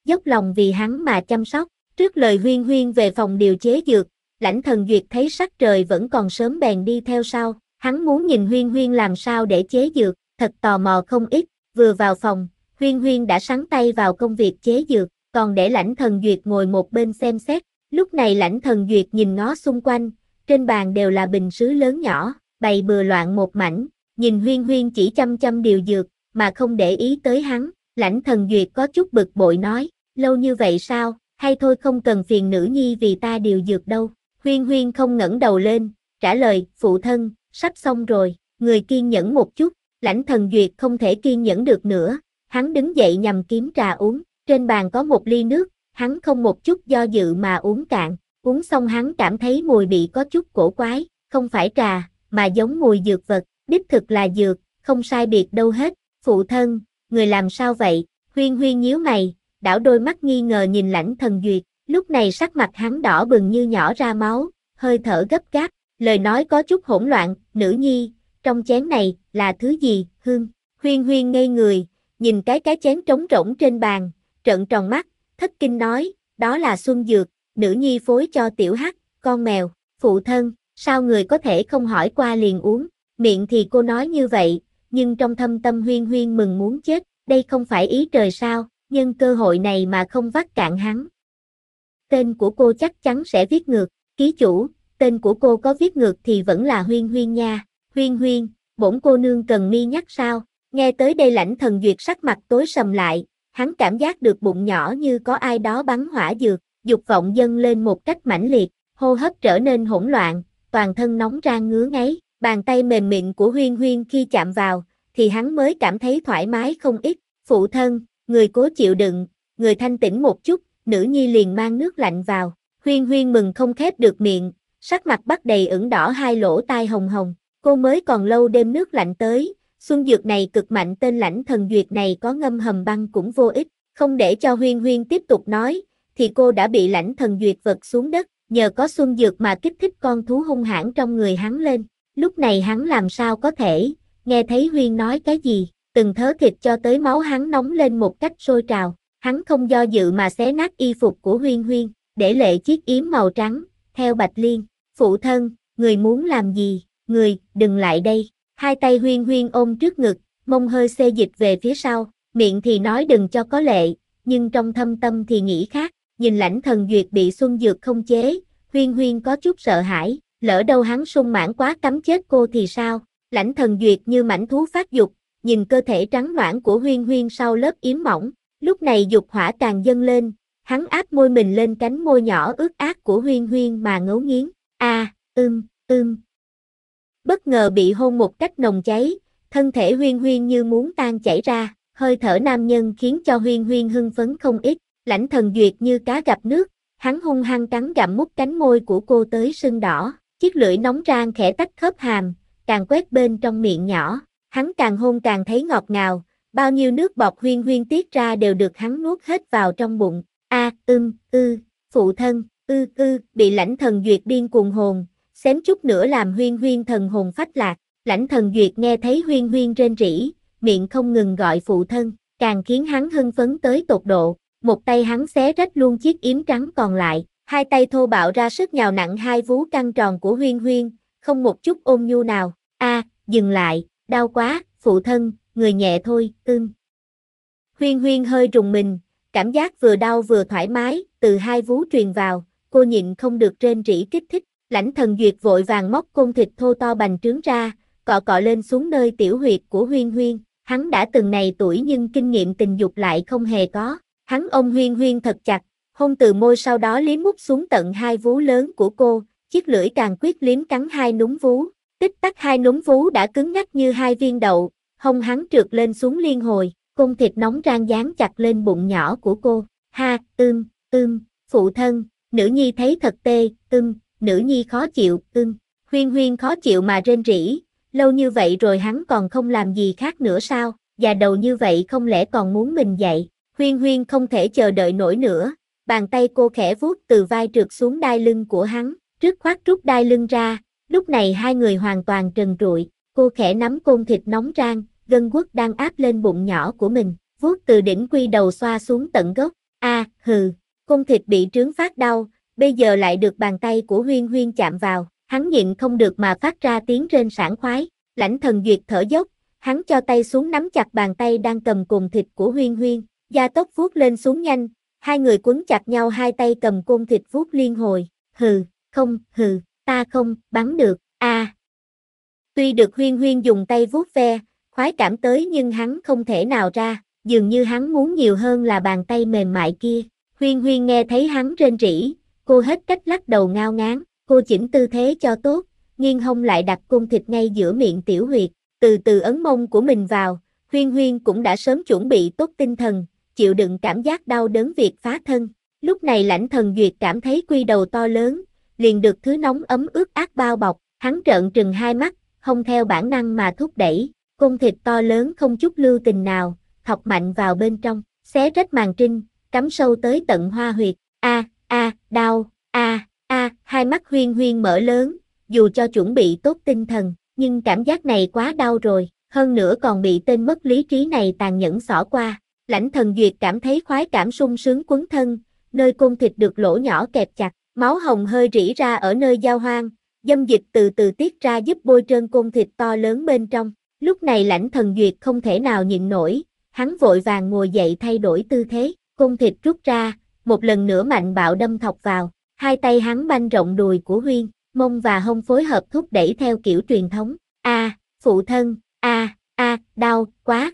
dốc lòng vì hắn mà chăm sóc. Trước lời Huyên Huyên về phòng điều chế dược, Lãnh Thần Duyệt thấy sắc trời vẫn còn sớm bèn đi theo sau. Hắn muốn nhìn Huyên Huyên làm sao để chế dược, thật tò mò không ít. Vừa vào phòng, Huyên Huyên đã sắn tay vào công việc chế dược, còn để Lãnh Thần Duyệt ngồi một bên xem xét. Lúc này Lãnh Thần Duyệt nhìn ngó xung quanh, trên bàn đều là bình sứ lớn nhỏ, bày bừa loạn một mảnh. Nhìn Huyên Huyên chỉ chăm chăm điều dược, mà không để ý tới hắn. Lãnh Thần Duyệt có chút bực bội nói, lâu như vậy sao, hay thôi không cần phiền nữ nhi vì ta điều dược đâu. Huyên Huyên không ngẩng đầu lên, trả lời, phụ thân, sắp xong rồi, người kiên nhẫn một chút. Lãnh Thần Duyệt không thể kiên nhẫn được nữa, hắn đứng dậy nhằm kiếm trà uống, trên bàn có một ly nước, hắn không một chút do dự mà uống cạn, uống xong hắn cảm thấy mùi vị có chút cổ quái, không phải trà, mà giống mùi dược vật, đích thực là dược, không sai biệt đâu hết. Phụ thân, người làm sao vậy? Huyên Huyên nhíu mày, đảo đôi mắt nghi ngờ nhìn Lãnh Thần Duyệt, lúc này sắc mặt hắn đỏ bừng như nhỏ ra máu, hơi thở gấp gáp, lời nói có chút hỗn loạn, nữ nhi, trong chén này, là thứ gì, Hương? Huyên Huyên ngây người, nhìn cái chén trống rỗng trên bàn, trợn tròn mắt, thất kinh nói, đó là xuân dược, nữ nhi phối cho tiểu hắc, con mèo. Phụ thân, sao người có thể không hỏi qua liền uống? Miệng thì cô nói như vậy, nhưng trong thâm tâm Huyên Huyên mừng muốn chết, đây không phải ý trời sao, nhân cơ hội này mà không vắt cạn hắn. Tên của cô chắc chắn sẽ viết ngược, ký chủ, tên của cô có viết ngược thì vẫn là Huyên Huyên nha. Huyên Huyên, bổn cô nương cần mi nhắc sao? Nghe tới đây Lãnh Thần Duyệt sắc mặt tối sầm lại, hắn cảm giác được bụng nhỏ như có ai đó bắn hỏa dược, dục vọng dâng lên một cách mãnh liệt, hô hấp trở nên hỗn loạn, toàn thân nóng rang ngứa ngáy, bàn tay mềm mịn của Huyên Huyên khi chạm vào, thì hắn mới cảm thấy thoải mái không ít. Phụ thân, người cố chịu đựng, người thanh tĩnh một chút, nữ nhi liền mang nước lạnh vào. Huyên Huyên mừng không khép được miệng, sắc mặt bắt đầy ửng đỏ, hai lỗ tai hồng hồng. Cô mới còn lâu đêm nước lạnh tới, xuân dược này cực mạnh, tên Lãnh Thần Duyệt này có ngâm hầm băng cũng vô ích. Không để cho Huyên Huyên tiếp tục nói, thì cô đã bị Lãnh Thần Duyệt vật xuống đất, nhờ có xuân dược mà kích thích con thú hung hãn trong người hắn lên. Lúc này hắn làm sao có thể, nghe thấy Huyên nói cái gì, từng thớ thịt cho tới máu hắn nóng lên một cách sôi trào. Hắn không do dự mà xé nát y phục của Huyên Huyên, để lệ chiếc yếm màu trắng, theo Bạch Liên. Phụ thân, người muốn làm gì? Người, đừng lại đây. Hai tay Huyên Huyên ôm trước ngực, mông hơi xê dịch về phía sau, miệng thì nói đừng cho có lệ, nhưng trong thâm tâm thì nghĩ khác. Nhìn Lãnh Thần Duyệt bị xuân dược không chế, Huyên Huyên có chút sợ hãi, lỡ đâu hắn sung mãn quá cắm chết cô thì sao? Lãnh Thần Duyệt như mãnh thú phát dục, nhìn cơ thể trắng nõn của Huyên Huyên sau lớp yếm mỏng, lúc này dục hỏa càng dâng lên, hắn áp môi mình lên cánh môi nhỏ ướt át của Huyên Huyên mà ngấu nghiến. Bất ngờ bị hôn một cách nồng cháy, thân thể Huyên Huyên như muốn tan chảy ra, hơi thở nam nhân khiến cho Huyên Huyên hưng phấn không ít. Lãnh Thần Duyệt như cá gặp nước, hắn hung hăng cắn gặm mút cánh môi của cô tới sưng đỏ, chiếc lưỡi nóng rang khẽ tách khớp hàm, càng quét bên trong miệng nhỏ, hắn càng hôn càng thấy ngọt ngào, bao nhiêu nước bọt Huyên Huyên tiết ra đều được hắn nuốt hết vào trong bụng. Phụ thân, bị Lãnh Thần Duyệt điên cuồng hồn, xém chút nữa làm Huyên Huyên thần hồn phách lạc. Lãnh Thần Duyệt nghe thấy Huyên Huyên rên rỉ, miệng không ngừng gọi phụ thân, càng khiến hắn hưng phấn tới tột độ. Một tay hắn xé rách luôn chiếc yếm trắng còn lại, hai tay thô bạo ra sức nhào nặng hai vú căng tròn của Huyên Huyên, không một chút ôn nhu nào. Dừng lại, đau quá, phụ thân, người nhẹ thôi, Huyên Huyên hơi rùng mình, cảm giác vừa đau vừa thoải mái, từ hai vú truyền vào, cô nhịn không được rên rỉ kích thích. Lãnh Thần Duyệt vội vàng móc côn thịt thô to bành trướng ra, cọ cọ lên xuống nơi tiểu huyệt của Huyên Huyên, hắn đã từng này tuổi nhưng kinh nghiệm tình dục lại không hề có. Hắn ôm Huyên Huyên thật chặt, hôn từ môi sau đó liếm mút xuống tận hai vú lớn của cô, chiếc lưỡi càng quyết liếm cắn hai núm vú, tích tắc hai núm vú đã cứng ngắc như hai viên đậu, hông hắn trượt lên xuống liên hồi, côn thịt nóng rang dán chặt lên bụng nhỏ của cô. Phụ thân, nữ nhi thấy thật tê, nữ nhi khó chịu, Huyên Huyên khó chịu mà rên rỉ, lâu như vậy rồi hắn còn không làm gì khác nữa sao, già đầu như vậy không lẽ còn muốn mình dạy. Huyên Huyên không thể chờ đợi nổi nữa, bàn tay cô khẽ vuốt từ vai trượt xuống đai lưng của hắn, rứt khoát rút đai lưng ra, lúc này hai người hoàn toàn trần trụi, cô khẽ nắm côn thịt nóng rang, gân guốc đang áp lên bụng nhỏ của mình, vuốt từ đỉnh quy đầu xoa xuống tận gốc, Hừ, côn thịt bị trướng phát đau, bây giờ lại được bàn tay của Huyên Huyên chạm vào, hắn nhịn không được mà phát ra tiếng rên sảng khoái. Lãnh Thần Duyệt thở dốc, hắn cho tay xuống nắm chặt bàn tay đang cầm côn thịt của Huyên Huyên, gia tốc vuốt lên xuống nhanh, hai người quấn chặt nhau, hai tay cầm côn thịt vuốt liên hồi. Ta không bắn được. Tuy được Huyên Huyên dùng tay vuốt ve, khoái cảm tới nhưng hắn không thể nào ra, dường như hắn muốn nhiều hơn là bàn tay mềm mại kia. Huyên Huyên nghe thấy hắn rên rỉ, cô hết cách lắc đầu ngao ngán, cô chỉnh tư thế cho tốt, nghiêng hông lại đặt côn thịt ngay giữa miệng tiểu huyệt, từ từ ấn mông của mình vào. Huyên Huyên cũng đã sớm chuẩn bị tốt tinh thần, chịu đựng cảm giác đau đớn việc phá thân. Lúc này Lãnh Thần Duyệt cảm thấy quy đầu to lớn, liền được thứ nóng ấm ướt át bao bọc, hắn trợn trừng hai mắt, không theo bản năng mà thúc đẩy, côn thịt to lớn không chút lưu tình nào, thọc mạnh vào bên trong, xé rách màng trinh, cắm sâu tới tận hoa huyệt. Đau, hai mắt Huyên Huyên mở lớn, dù cho chuẩn bị tốt tinh thần, nhưng cảm giác này quá đau rồi, hơn nữa còn bị tên mất lý trí này tàn nhẫn xỏ qua. Lãnh Thần Duyệt cảm thấy khoái cảm sung sướng quấn thân, nơi côn thịt được lỗ nhỏ kẹp chặt, máu hồng hơi rỉ ra ở nơi giao hoang, dâm dịch từ từ tiết ra giúp bôi trơn côn thịt to lớn bên trong. Lúc này Lãnh Thần Duyệt không thể nào nhịn nổi, hắn vội vàng ngồi dậy thay đổi tư thế, côn thịt rút ra, một lần nữa mạnh bạo đâm thọc vào, hai tay hắn banh rộng đùi của Huyên, mông và hông phối hợp thúc đẩy theo kiểu truyền thống. Phụ thân, đau quá,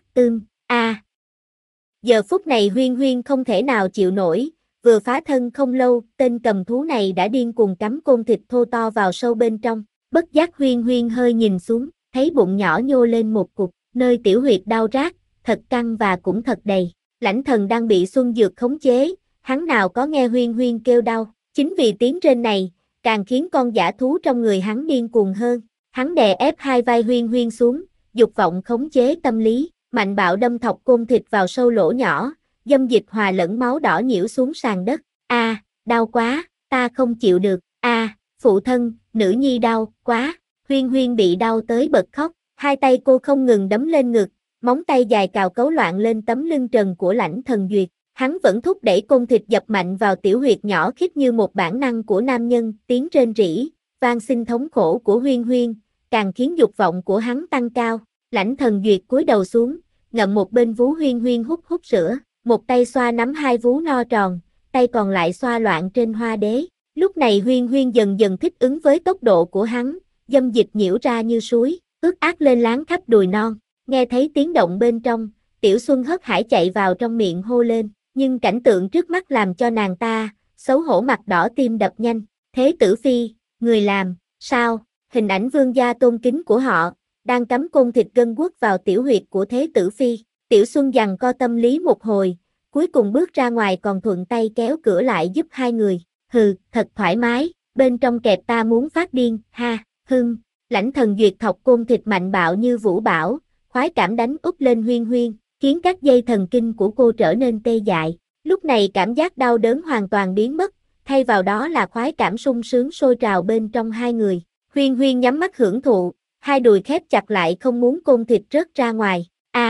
Giờ phút này Huyên Huyên không thể nào chịu nổi, vừa phá thân không lâu, tên cầm thú này đã điên cuồng cắm côn thịt thô to vào sâu bên trong, bất giác Huyên Huyên hơi nhìn xuống, thấy bụng nhỏ nhô lên một cục, nơi tiểu huyệt đau rát, thật căng và cũng thật đầy. Lãnh Thần đang bị Xuân Dược khống chế, hắn nào có nghe Huyên Huyên kêu đau, chính vì tiếng rên này, càng khiến con dã thú trong người hắn điên cuồng hơn. Hắn đè ép hai vai Huyên Huyên xuống, dục vọng khống chế tâm lý, mạnh bạo đâm thọc côn thịt vào sâu lỗ nhỏ, dâm dịch hòa lẫn máu đỏ nhiễu xuống sàn đất. Đau quá, ta không chịu được. Phụ thân, nữ nhi đau quá. Huyên Huyên bị đau tới bật khóc, hai tay cô không ngừng đấm lên ngực, móng tay dài cào cấu loạn lên tấm lưng trần của Lãnh Thần Duyệt. Hắn vẫn thúc đẩy côn thịt dập mạnh vào tiểu huyệt nhỏ khít như một bản năng của nam nhân, tiếng rên rỉ, van xin thống khổ của Huyên Huyên, càng khiến dục vọng của hắn tăng cao. Lãnh Thần Duyệt cúi đầu xuống, ngậm một bên vú Huyên Huyên hút hút sữa, một tay xoa nắm hai vú no tròn, tay còn lại xoa loạn trên hoa đế. Lúc này Huyên Huyên dần dần thích ứng với tốc độ của hắn, dâm dịch nhiễu ra như suối, ướt át lên láng khắp đùi non. Nghe thấy tiếng động bên trong, Tiểu Xuân hớt hải chạy vào trong miệng hô lên, nhưng cảnh tượng trước mắt làm cho nàng ta xấu hổ mặt đỏ tim đập nhanh. Thế Tử Phi, người làm sao? Hình ảnh vương gia tôn kính của họ đang cắm côn thịt gân guốc vào tiểu huyệt của Thế Tử Phi. Tiểu Xuân giằng co tâm lý một hồi, cuối cùng bước ra ngoài còn thuận tay kéo cửa lại giúp hai người. Thật thoải mái, bên trong kẹp ta muốn phát điên, ha. Lãnh Thần Duyệt thọc côn thịt mạnh bạo như vũ bão, khoái cảm đánh úp lên Huyên Huyên, khiến các dây thần kinh của cô trở nên tê dại. Lúc này cảm giác đau đớn hoàn toàn biến mất, thay vào đó là khoái cảm sung sướng sôi trào bên trong hai người. Huyên Huyên nhắm mắt hưởng thụ, hai đùi khép chặt lại không muốn côn thịt rớt ra ngoài.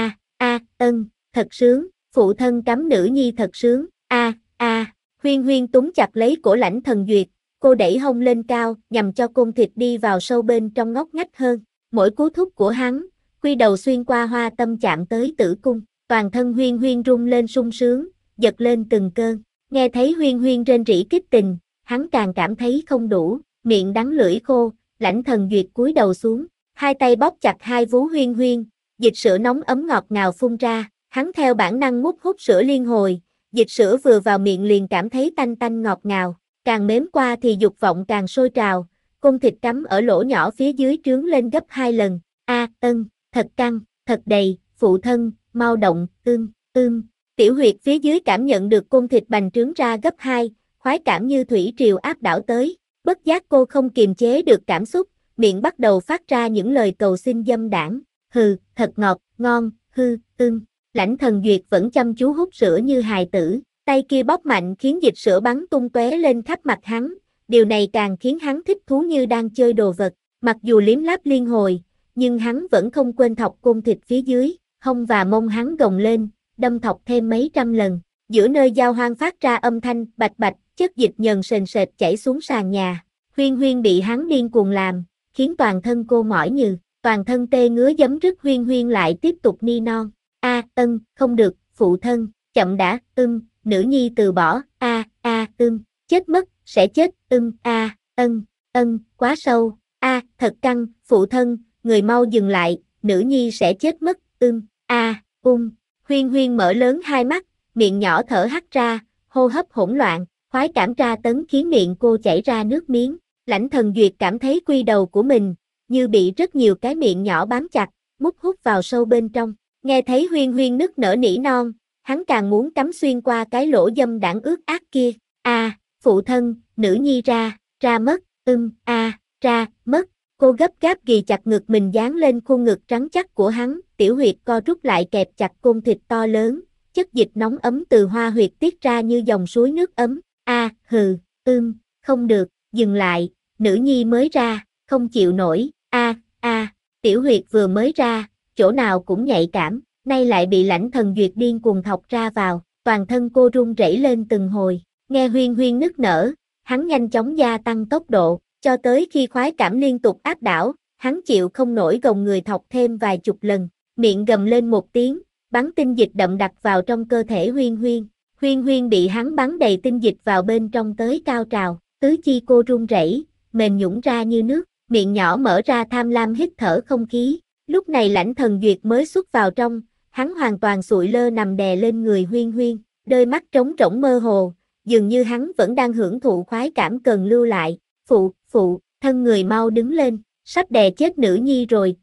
Thật sướng, phụ thân cắm nữ nhi thật sướng. Huyên Huyên túm chặt lấy cổ Lãnh Thần Duyệt, cô đẩy hông lên cao, nhằm cho côn thịt đi vào sâu bên trong ngóc ngách hơn. Mỗi cú thúc của hắn, quy đầu xuyên qua hoa tâm chạm tới tử cung, toàn thân Huyên Huyên rung lên sung sướng, giật lên từng cơn. Nghe thấy Huyên Huyên rên rỉ kích tình, hắn càng cảm thấy không đủ, miệng đắng lưỡi khô. Lãnh Thần Duyệt cúi đầu xuống, hai tay bóp chặt hai vú Huyên Huyên, dịch sữa nóng ấm ngọt ngào phun ra, hắn theo bản năng mút hút sữa liên hồi, dịch sữa vừa vào miệng liền cảm thấy tanh tanh ngọt ngào, càng nếm qua thì dục vọng càng sôi trào, côn thịt cắm ở lỗ nhỏ phía dưới trướng lên gấp 2 lần. Thật căng, thật đầy, phụ thân, mau động, Tiểu huyệt phía dưới cảm nhận được côn thịt bành trướng ra gấp 2, khoái cảm như thủy triều áp đảo tới, bất giác cô không kiềm chế được cảm xúc, miệng bắt đầu phát ra những lời cầu xin dâm đãng. Thật ngọt, ngon, Lãnh Thần Duyệt vẫn chăm chú hút sữa như hài tử, tay kia bóp mạnh khiến dịch sữa bắn tung tóe lên khắp mặt hắn, điều này càng khiến hắn thích thú như đang chơi đồ vật. Mặc dù liếm láp liên hồi, nhưng hắn vẫn không quên thọc côn thịt phía dưới, hông và mông hắn gồng lên, đâm thọc thêm mấy trăm lần. Giữa nơi giao hoang phát ra âm thanh bạch bạch, chất dịch nhờn sền sệt chảy xuống sàn nhà. Huyên Huyên bị hắn điên cuồng làm, khiến toàn thân cô mỏi nhừ, toàn thân tê ngứa giấm rứt. Huyên Huyên lại tiếp tục ni non. Không được, phụ thân, chậm đã, nữ nhi từ bỏ, chết mất, sẽ chết, quá sâu, thật căng, phụ thân, người mau dừng lại, nữ nhi sẽ chết mất, Huyên Huyên mở lớn hai mắt, miệng nhỏ thở hắt ra, hô hấp hỗn loạn, khoái cảm tra tấn khiến miệng cô chảy ra nước miếng. Lãnh Thần Duyệt cảm thấy quy đầu của mình, như bị rất nhiều cái miệng nhỏ bám chặt, mút hút vào sâu bên trong. Nghe thấy Huyên Huyên nức nở nỉ non, hắn càng muốn cắm xuyên qua cái lỗ dâm đảng ướt át kia. Phụ thân, nữ nhi ra mất, ra mất. Cô gấp gáp ghì chặt ngực mình dán lên khuôn ngực trắng chắc của hắn, tiểu huyệt co rút lại kẹp chặt côn thịt to lớn, chất dịch nóng ấm từ hoa huyệt tiết ra như dòng suối nước ấm. Không được, dừng lại, nữ nhi mới ra, không chịu nổi, tiểu huyệt vừa mới ra, chỗ nào cũng nhạy cảm, nay lại bị Lãnh Thần Duyệt điên cuồng thọc ra vào, toàn thân cô run rẩy lên từng hồi. Nghe Huyên Huyên nức nở, hắn nhanh chóng gia tăng tốc độ, cho tới khi khoái cảm liên tục áp đảo, hắn chịu không nổi gồng người thọc thêm vài chục lần, miệng gầm lên một tiếng, bắn tinh dịch đậm đặc vào trong cơ thể Huyên Huyên. Huyên Huyên bị hắn bắn đầy tinh dịch vào bên trong tới cao trào, tứ chi cô run rẩy, mềm nhũn ra như nước, miệng nhỏ mở ra tham lam hít thở không khí. Lúc này Lãnh Thần Duyệt mới xuất vào trong, hắn hoàn toàn sụi lơ nằm đè lên người Huyên Huyên, đôi mắt trống rỗng mơ hồ, dường như hắn vẫn đang hưởng thụ khoái cảm cần lưu lại. Phụ, thân người mau đứng lên, sắp đè chết nữ nhi rồi,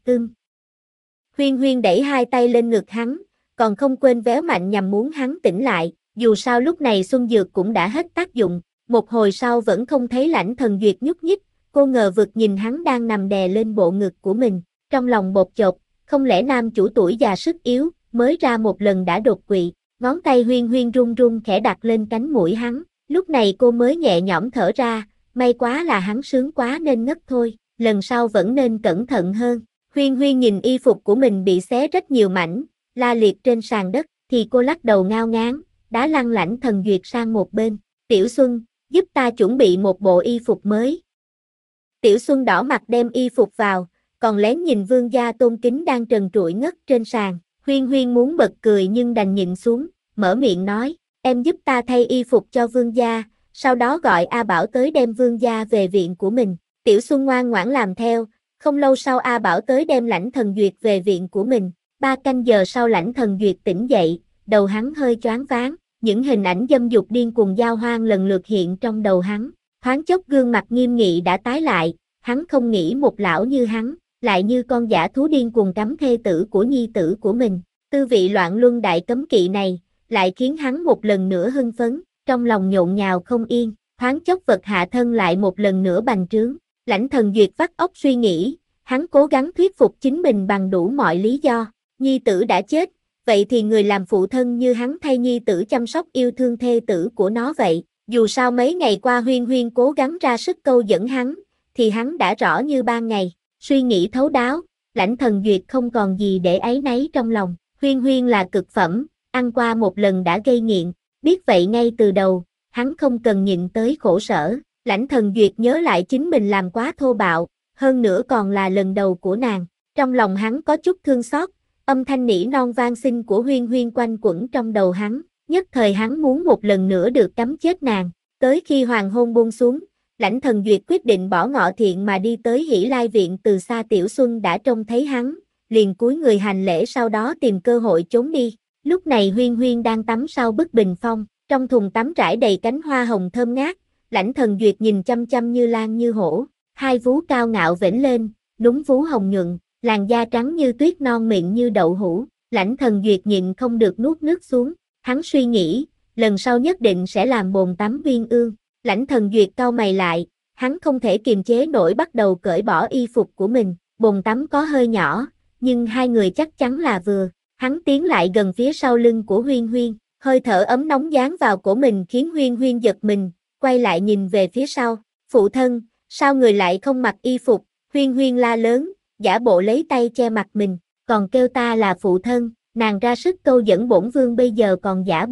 Huyên Huyên đẩy hai tay lên ngực hắn, còn không quên véo mạnh nhằm muốn hắn tỉnh lại, dù sao lúc này xuân dược cũng đã hết tác dụng. Một hồi sau vẫn không thấy Lãnh Thần Duyệt nhúc nhích, cô ngờ vực nhìn hắn đang nằm đè lên bộ ngực của mình, trong lòng bột chộp, không lẽ nam chủ tuổi già sức yếu, mới ra một lần đã đột quỵ. Ngón tay Huyên Huyên run run khẽ đặt lên cánh mũi hắn, lúc này cô mới nhẹ nhõm thở ra, may quá là hắn sướng quá nên ngất thôi, lần sau vẫn nên cẩn thận hơn. Huyên Huyên nhìn y phục của mình bị xé rất nhiều mảnh, la liệt trên sàn đất, thì cô lắc đầu ngao ngán, đá lăn Lãnh Thần Duyệt sang một bên. Tiểu Xuân, giúp ta chuẩn bị một bộ y phục mới. Tiểu Xuân đỏ mặt đem y phục vào, còn lén nhìn Vương gia Tôn Kính đang trần trụi ngất trên sàn. Huyên Huyên muốn bật cười nhưng đành nhịn xuống, mở miệng nói, em giúp ta thay y phục cho Vương gia, sau đó gọi A Bảo tới đem Vương gia về viện của mình. Tiểu Xuân ngoan ngoãn làm theo, không lâu sau A Bảo tới đem Lãnh Thần Duyệt về viện của mình. 3 canh giờ sau Lãnh Thần Duyệt tỉnh dậy, đầu hắn hơi choáng váng, những hình ảnh dâm dục điên cuồng giao hoang lần lượt hiện trong đầu hắn. Thoáng chốc gương mặt nghiêm nghị đã tái lại, hắn không nghĩ một lão như hắn, lại như con dã thú điên cuồng cắm thê tử của nhi tử của mình. Tư vị loạn luân đại cấm kỵ này, lại khiến hắn một lần nữa hưng phấn, trong lòng nhộn nhào không yên, thoáng chốc vật hạ thân lại một lần nữa bành trướng. Lãnh Thần Duyệt vắt óc suy nghĩ, hắn cố gắng thuyết phục chính mình bằng đủ mọi lý do. Nhi tử đã chết, vậy thì người làm phụ thân như hắn thay nhi tử chăm sóc yêu thương thê tử của nó vậy. Dù sao mấy ngày qua Huyên Huyên cố gắng ra sức câu dẫn hắn, thì hắn đã rõ như ban ngày. Suy nghĩ thấu đáo, Lãnh Thần Duyệt không còn gì để áy náy trong lòng. Huyên Huyên là cực phẩm, ăn qua một lần đã gây nghiện, biết vậy ngay từ đầu, hắn không cần nhịn tới khổ sở. Lãnh Thần Duyệt nhớ lại chính mình làm quá thô bạo, hơn nữa còn là lần đầu của nàng. Trong lòng hắn có chút thương xót, âm thanh nỉ non vang xin của Huyên Huyên quanh quẩn trong đầu hắn, nhất thời hắn muốn một lần nữa được cắm chết nàng. Tới khi hoàng hôn buông xuống, Lãnh Thần Duyệt quyết định bỏ ngọ thiện mà đi tới Hỷ Lai viện. Từ xa Tiểu Xuân đã trông thấy hắn, liền cúi người hành lễ, sau đó tìm cơ hội trốn đi. Lúc này Huyên Huyên đang tắm sau bức bình phong, trong thùng tắm trải đầy cánh hoa hồng thơm ngát. Lãnh Thần Duyệt nhìn chăm chăm như lan như hổ, hai vú cao ngạo vểnh lên, núm vú hồng nhuận, làn da trắng như tuyết, non mịn như đậu hũ. Lãnh Thần Duyệt nhịn không được nuốt nước xuống, hắn suy nghĩ, lần sau nhất định sẽ làm bồn tắm uyên ương. Lãnh Thần Duyệt cau mày lại, hắn không thể kiềm chế nổi bắt đầu cởi bỏ y phục của mình. Bồn tắm có hơi nhỏ, nhưng hai người chắc chắn là vừa. Hắn tiến lại gần phía sau lưng của Huyên Huyên, hơi thở ấm nóng dán vào cổ mình khiến Huyên Huyên giật mình, quay lại nhìn về phía sau. Phụ thân, sao người lại không mặc y phục? Huyên Huyên la lớn, giả bộ lấy tay che mặt mình, còn kêu ta là phụ thân. Nàng ra sức câu dẫn bổn vương bây giờ còn giả bộ,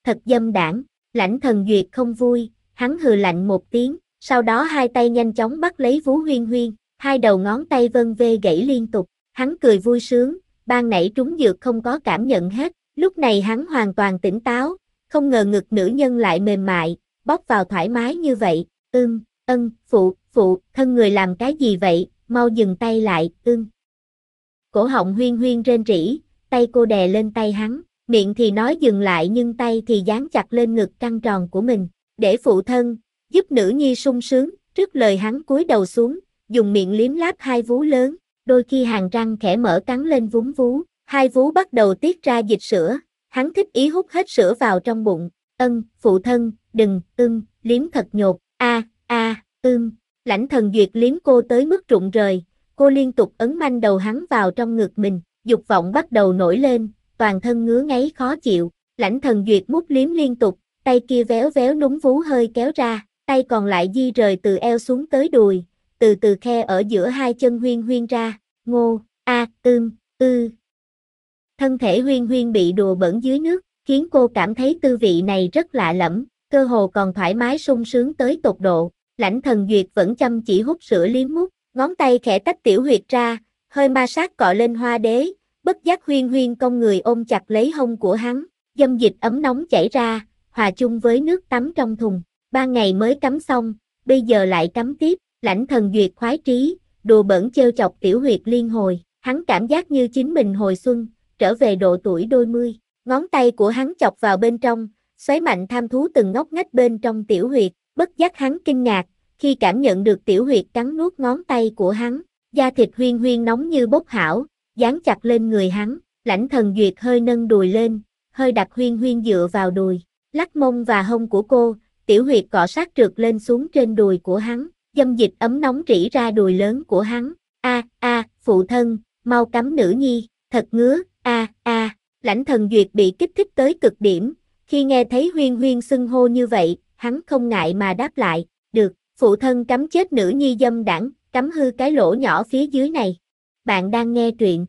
thật dâm đảng. Lãnh Thần Duyệt không vui, hắn hừ lạnh một tiếng, sau đó hai tay nhanh chóng bắt lấy vú Huyên Huyên, hai đầu ngón tay vân vê gãy liên tục, hắn cười vui sướng, ban nãy trúng dược không có cảm nhận hết, lúc này hắn hoàn toàn tỉnh táo, không ngờ ngực nữ nhân lại mềm mại, bóp vào thoải mái như vậy, phụ, thân người làm cái gì vậy, mau dừng tay lại, Cổ họng Huyên Huyên rên rỉ, tay cô đè lên tay hắn, miệng thì nói dừng lại nhưng tay thì dán chặt lên ngực căng tròn của mình, để phụ thân, giúp nữ nhi sung sướng, trước lời hắn cúi đầu xuống, dùng miệng liếm láp hai vú lớn, đôi khi hàm răng khẽ mở cắn lên vúm vú, hai vú bắt đầu tiết ra dịch sữa, hắn thích ý hút hết sữa vào trong bụng, phụ thân, đừng, liếm thật nhột, Lãnh Thần Duyệt liếm cô tới mức rụng rời, cô liên tục ấn manh đầu hắn vào trong ngực mình, dục vọng bắt đầu nổi lên, toàn thân ngứa ngáy khó chịu, Lãnh Thần Duyệt mút liếm liên tục, tay kia véo véo núm vú hơi kéo ra, tay còn lại di rời từ eo xuống tới đùi, từ từ khe ở giữa hai chân Huyên Huyên ra, ngô, Thân thể Huyên Huyên bị đùa bỡn dưới nước, khiến cô cảm thấy tư vị này rất lạ lẫm, cơ hồ còn thoải mái sung sướng tới tột độ. Lãnh Thần Duyệt vẫn chăm chỉ hút sữa liếm mút, ngón tay khẽ tách tiểu huyệt ra, hơi ma sát cọ lên hoa đế, bất giác Huyên Huyên cong người ôm chặt lấy hông của hắn, dâm dịch ấm nóng chảy ra, hòa chung với nước tắm trong thùng. Ban ngày mới cắm xong, bây giờ lại cắm tiếp, Lãnh Thần Duyệt khoái trí, đùa bỡn trêu chọc tiểu huyệt liên hồi, hắn cảm giác như chính mình hồi xuân, trở về độ tuổi đôi mươi, ngón tay của hắn chọc vào bên trong, xoáy mạnh tham thú từng ngóc ngách bên trong tiểu huyệt, bất giác hắn kinh ngạc, khi cảm nhận được tiểu huyệt cắn nuốt ngón tay của hắn, da thịt Huyên Huyên nóng như bốc hảo, dán chặt lên người hắn, Lãnh Thần Duyệt hơi nâng đùi lên, hơi đặt Huyên Huyên dựa vào đùi, lắc mông và hông của cô, tiểu huyệt cọ sát trượt lên xuống trên đùi của hắn, dâm dịch ấm nóng rỉ ra đùi lớn của hắn, phụ thân, mau cắm nữ nhi, thật ngứa, Lãnh Thần Duyệt bị kích thích tới cực điểm, khi nghe thấy Huyên Huyên xưng hô như vậy, hắn không ngại mà đáp lại, được, phụ thân cắm chết nữ nhi dâm đảng, cắm hư cái lỗ nhỏ phía dưới này. Bạn đang nghe truyện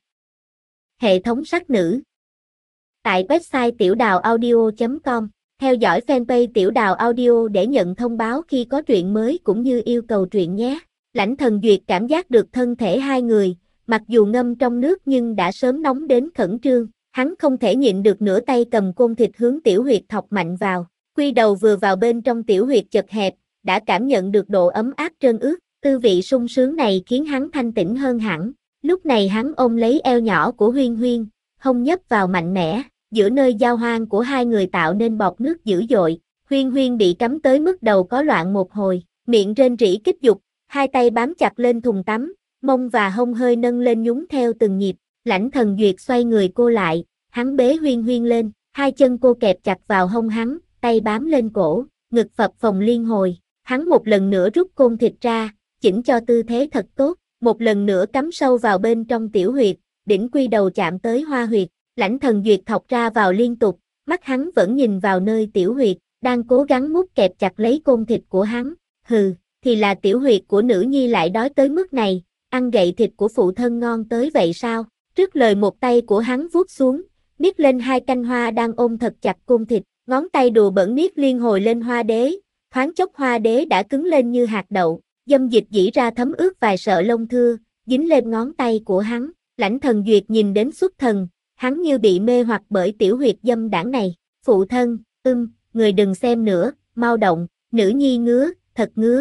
Hệ thống sắc nữ tại website tiểuđào audio.com, theo dõi fanpage Tiểu Đào Audio để nhận thông báo khi có truyện mới cũng như yêu cầu truyện nhé. Lãnh Thần Duyệt cảm giác được thân thể hai người, mặc dù ngâm trong nước nhưng đã sớm nóng đến khẩn trương, hắn không thể nhịn được nửa tay cầm côn thịt hướng tiểu huyệt thọc mạnh vào, quy đầu vừa vào bên trong tiểu huyệt chật hẹp, đã cảm nhận được độ ấm áp trơn ướt, tư vị sung sướng này khiến hắn thanh tĩnh hơn hẳn, lúc này hắn ôm lấy eo nhỏ của Huyên Huyên, hông nhấp vào mạnh mẽ, giữa nơi giao hoang của hai người tạo nên bọt nước dữ dội, Huyên Huyên bị cắm tới mức đầu có loạn một hồi, miệng rên rỉ kích dục, hai tay bám chặt lên thùng tắm, mông và hông hơi nâng lên nhún theo từng nhịp, Lãnh Thần Duyệt xoay người cô lại, hắn bế Huyên Huyên lên, hai chân cô kẹp chặt vào hông hắn, tay bám lên cổ, ngực phập phồng liên hồi, hắn một lần nữa rút côn thịt ra, chỉnh cho tư thế thật tốt, một lần nữa cắm sâu vào bên trong tiểu huyệt, đỉnh quy đầu chạm tới hoa huyệt, Lãnh Thần Duyệt thọc ra vào liên tục, mắt hắn vẫn nhìn vào nơi tiểu huyệt, đang cố gắng mút kẹp chặt lấy côn thịt của hắn, thì là tiểu huyệt của nữ nhi lại đói tới mức này, ăn gậy thịt của phụ thân ngon tới vậy sao? Trước lời một tay của hắn vuốt xuống, niết lên hai canh hoa đang ôm thật chặt côn thịt, ngón tay đùa bỡn niết liên hồi lên hoa đế, thoáng chốc hoa đế đã cứng lên như hạt đậu, dâm dịch dỉ ra thấm ướt vài sợi lông thưa, dính lên ngón tay của hắn, Lãnh Thần Duyệt nhìn đến xuất thần, hắn như bị mê hoặc bởi tiểu huyệt dâm đảng này, phụ thân, người đừng xem nữa, mau động, nữ nhi ngứa, thật ngứa,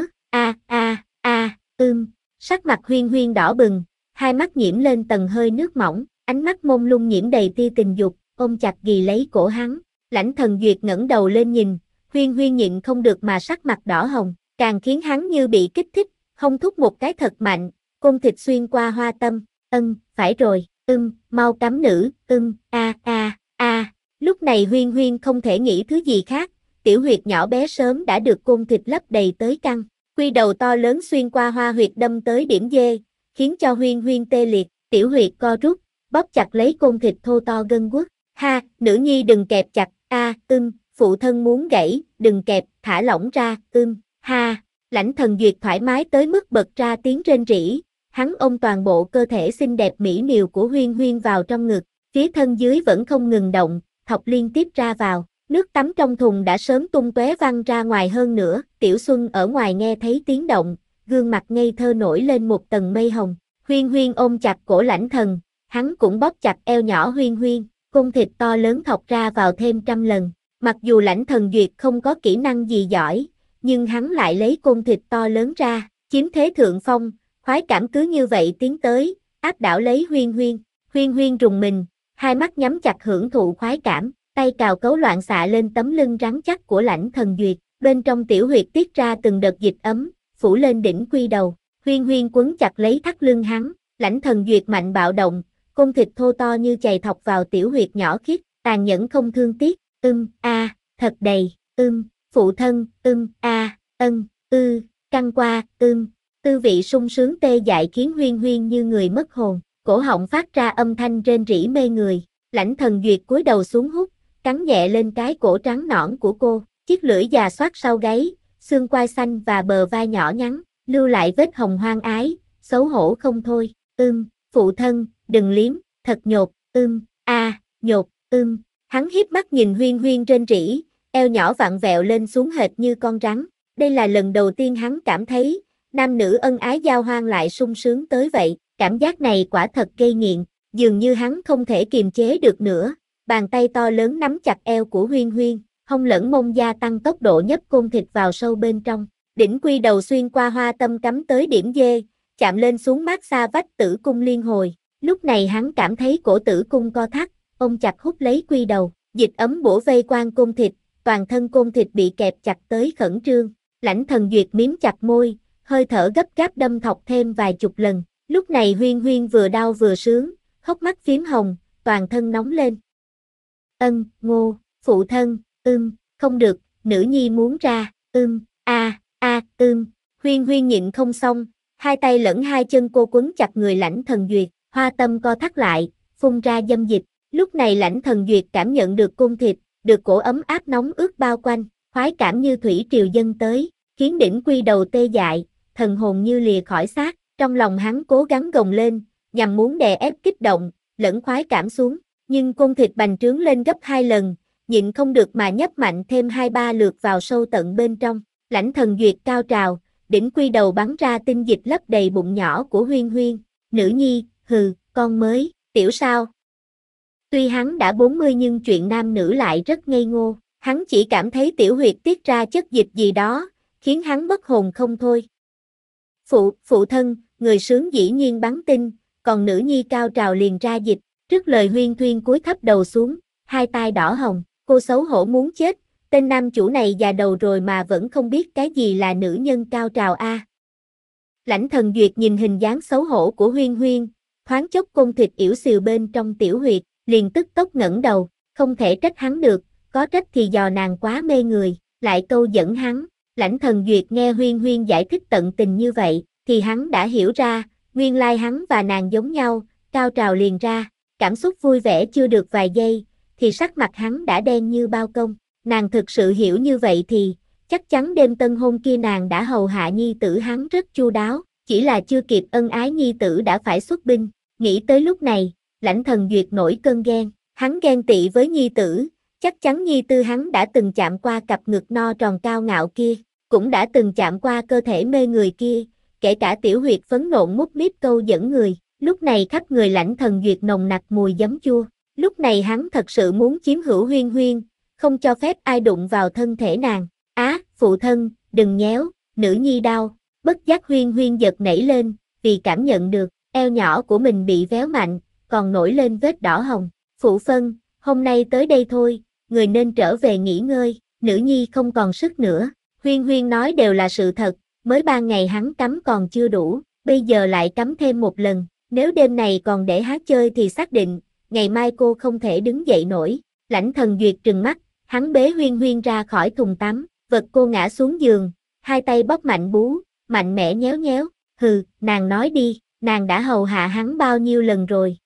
sắc mặt Huyên Huyên đỏ bừng, hai mắt nhiễm lên tầng hơi nước mỏng, ánh mắt mông lung nhiễm đầy tia tình dục, ôm chặt ghì lấy cổ hắn, Lãnh Thần Duyệt ngẩng đầu lên nhìn, Huyên Huyên nhịn không được mà sắc mặt đỏ hồng, càng khiến hắn như bị kích thích, hông thúc một cái thật mạnh, côn thịt xuyên qua hoa tâm, phải rồi, mau cắm nữ, lúc này Huyên Huyên không thể nghĩ thứ gì khác, tiểu huyệt nhỏ bé sớm đã được côn thịt lấp đầy tới căng, quy đầu to lớn xuyên qua hoa huyệt đâm tới điểm dê, khiến cho Huyên Huyên tê liệt, tiểu huyệt co rút, bóp chặt lấy côn thịt thô to gân guốc, nữ nhi đừng kẹp chặt, phụ thân muốn gãy, đừng kẹp, thả lỏng ra, Lãnh Thần Duyệt thoải mái tới mức bật ra tiếng rên rỉ, hắn ôm toàn bộ cơ thể xinh đẹp mỹ miều của Huyên Huyên vào trong ngực, phía thân dưới vẫn không ngừng động, thọc liên tiếp ra vào, Nước tắm trong thùng đã sớm tung tóe văng ra ngoài hơn nữa, Tiểu Xuân ở ngoài nghe thấy tiếng động, gương mặt ngây thơ nổi lên một tầng mây hồng. Huyên Huyên ôm chặt cổ Lãnh Thần, hắn cũng bóp chặt eo nhỏ Huyên Huyên, cung thịt to lớn thọc ra vào thêm trăm lần. Mặc dù Lãnh Thần Duyệt không có kỹ năng gì giỏi, nhưng hắn lại lấy côn thịt to lớn ra, chiếm thế thượng phong, khoái cảm cứ như vậy tiến tới, áp đảo lấy Huyên Huyên. Huyên Huyên rùng mình, hai mắt nhắm chặt hưởng thụ khoái cảm, tay cào cấu loạn xạ lên tấm lưng rắn chắc của Lãnh Thần Duyệt, bên trong tiểu huyệt tiết ra từng đợt dịch ấm, phủ lên đỉnh quy đầu. Huyên Huyên quấn chặt lấy thắt lưng hắn, Lãnh Thần Duyệt mạnh bạo động, côn thịt thô to như chày thọc vào tiểu huyệt nhỏ khít, tàn nhẫn không thương tiếc, thật đầy, phụ thân, căng qua, tư vị sung sướng tê dại khiến Huyên Huyên như người mất hồn, cổ họng phát ra âm thanh rên rỉ mê người. Lãnh Thần Duyệt cúi đầu xuống hút, cắn nhẹ lên cái cổ trắng nõn của cô, chiếc lưỡi già xoát sau gáy, xương quai xanh và bờ vai nhỏ nhắn, lưu lại vết hồng hoang ái, xấu hổ không thôi. Phụ thân, đừng liếm, thật nhột, nhột, Hắn hiếp mắt nhìn Huyên Huyên rên rỉ, eo nhỏ vặn vẹo lên xuống hệt như con rắn. Đây là lần đầu tiên hắn cảm thấy, nam nữ ân ái giao hoan lại sung sướng tới vậy, cảm giác này quả thật gây nghiện, dường như hắn không thể kiềm chế được nữa. Bàn tay to lớn nắm chặt eo của Huyên Huyên, hông lẫn mông gia tăng tốc độ nhấp côn thịt vào sâu bên trong. Đỉnh quy đầu xuyên qua hoa tâm cắm tới điểm D, chạm lên xuống mát xa vách tử cung liên hồi. Lúc này hắn cảm thấy cổ tử cung co thắt, ôm chặt hút lấy quy đầu, dịch ấm bủa vây quanh côn thịt, toàn thân côn thịt bị kẹp chặt tới khẩn trương. Lãnh Thần Duyệt miếm chặt môi, hơi thở gấp gáp đâm thọc thêm vài chục lần. Lúc này Huyên Huyên vừa đau vừa sướng, hốc mắt phím hồng, toàn thân nóng lên. Phụ thân, không được, nữ nhi muốn ra, Huyên Huyên nhịn không xong, hai tay lẫn hai chân cô quấn chặt người Lãnh Thần Duyệt, hoa tâm co thắt lại, phun ra dâm dịch. Lúc này Lãnh Thần Duyệt cảm nhận được côn thịt, được cổ ấm áp nóng ướt bao quanh, khoái cảm như thủy triều dâng tới, khiến đỉnh quy đầu tê dại, thần hồn như lìa khỏi xác. Trong lòng hắn cố gắng gồng lên, nhằm muốn đè ép kích động, lẫn khoái cảm xuống, nhưng côn thịt bành trướng lên gấp 2 lần, nhịn không được mà nhấp mạnh thêm 2-3 lượt vào sâu tận bên trong. Lãnh Thần Duyệt cao trào, đỉnh quy đầu bắn ra tinh dịch lấp đầy bụng nhỏ của Huyên Huyên. Nữ nhi, con mới, tiểu sao? Tuy hắn đã 40 nhưng chuyện nam nữ lại rất ngây ngô, hắn chỉ cảm thấy tiểu huyệt tiết ra chất dịch gì đó, khiến hắn mất hồn không thôi. Phụ thân, người sướng dĩ nhiên bắn tinh, còn nữ nhi cao trào liền ra dịch. Trước lời Huyên Thuyên cúi thấp đầu xuống, hai tai đỏ hồng, cô xấu hổ muốn chết, tên nam chủ này già đầu rồi mà vẫn không biết cái gì là nữ nhân cao trào a. Lãnh Thần Duyệt nhìn hình dáng xấu hổ của Huyên Huyên, thoáng chốc côn thịt yểu xìu bên trong tiểu huyệt, liền tức tốc ngẩng đầu, không thể trách hắn được, có trách thì dò nàng quá mê người, lại câu dẫn hắn. Lãnh Thần Duyệt nghe Huyên Huyên giải thích tận tình như vậy, thì hắn đã hiểu ra, nguyên lai hắn và nàng giống nhau, cao trào liền ra, cảm xúc vui vẻ chưa được vài giây, thì sắc mặt hắn đã đen như bao công. Nàng thực sự hiểu như vậy thì, chắc chắn đêm tân hôn kia nàng đã hầu hạ nhi tử hắn rất chu đáo, chỉ là chưa kịp ân ái nhi tử đã phải xuất binh. Nghĩ tới lúc này, Lãnh Thần Duyệt nổi cơn ghen, hắn ghen tị với nhi tử, chắc chắn nhi tư hắn đã từng chạm qua cặp ngực no tròn cao ngạo kia, cũng đã từng chạm qua cơ thể mê người kia, kể cả tiểu huyệt phấn nộn mút míp câu dẫn người. Lúc này khắp người Lãnh Thần Duyệt nồng nặc mùi giấm chua, lúc này hắn thật sự muốn chiếm hữu Huyên Huyên, không cho phép ai đụng vào thân thể nàng. Phụ thân, đừng nhéo, nữ nhi đau. Bất giác Huyên Huyên giật nảy lên, vì cảm nhận được, eo nhỏ của mình bị véo mạnh, còn nổi lên vết đỏ hồng. Phụ phân, hôm nay tới đây thôi, người nên trở về nghỉ ngơi, nữ nhi không còn sức nữa. Huyên Huyên nói đều là sự thật, mới 3 ngày hắn cắm còn chưa đủ, bây giờ lại cắm thêm một lần. Nếu đêm này còn để hát chơi thì xác định, ngày mai cô không thể đứng dậy nổi. Lãnh Thần Duyệt trừng mắt, hắn bế Huyên Huyên ra khỏi thùng tắm, vật cô ngã xuống giường, hai tay bóp mạnh bú, mạnh mẽ nhéo nhéo. Nàng nói đi, nàng đã hầu hạ hắn bao nhiêu lần rồi?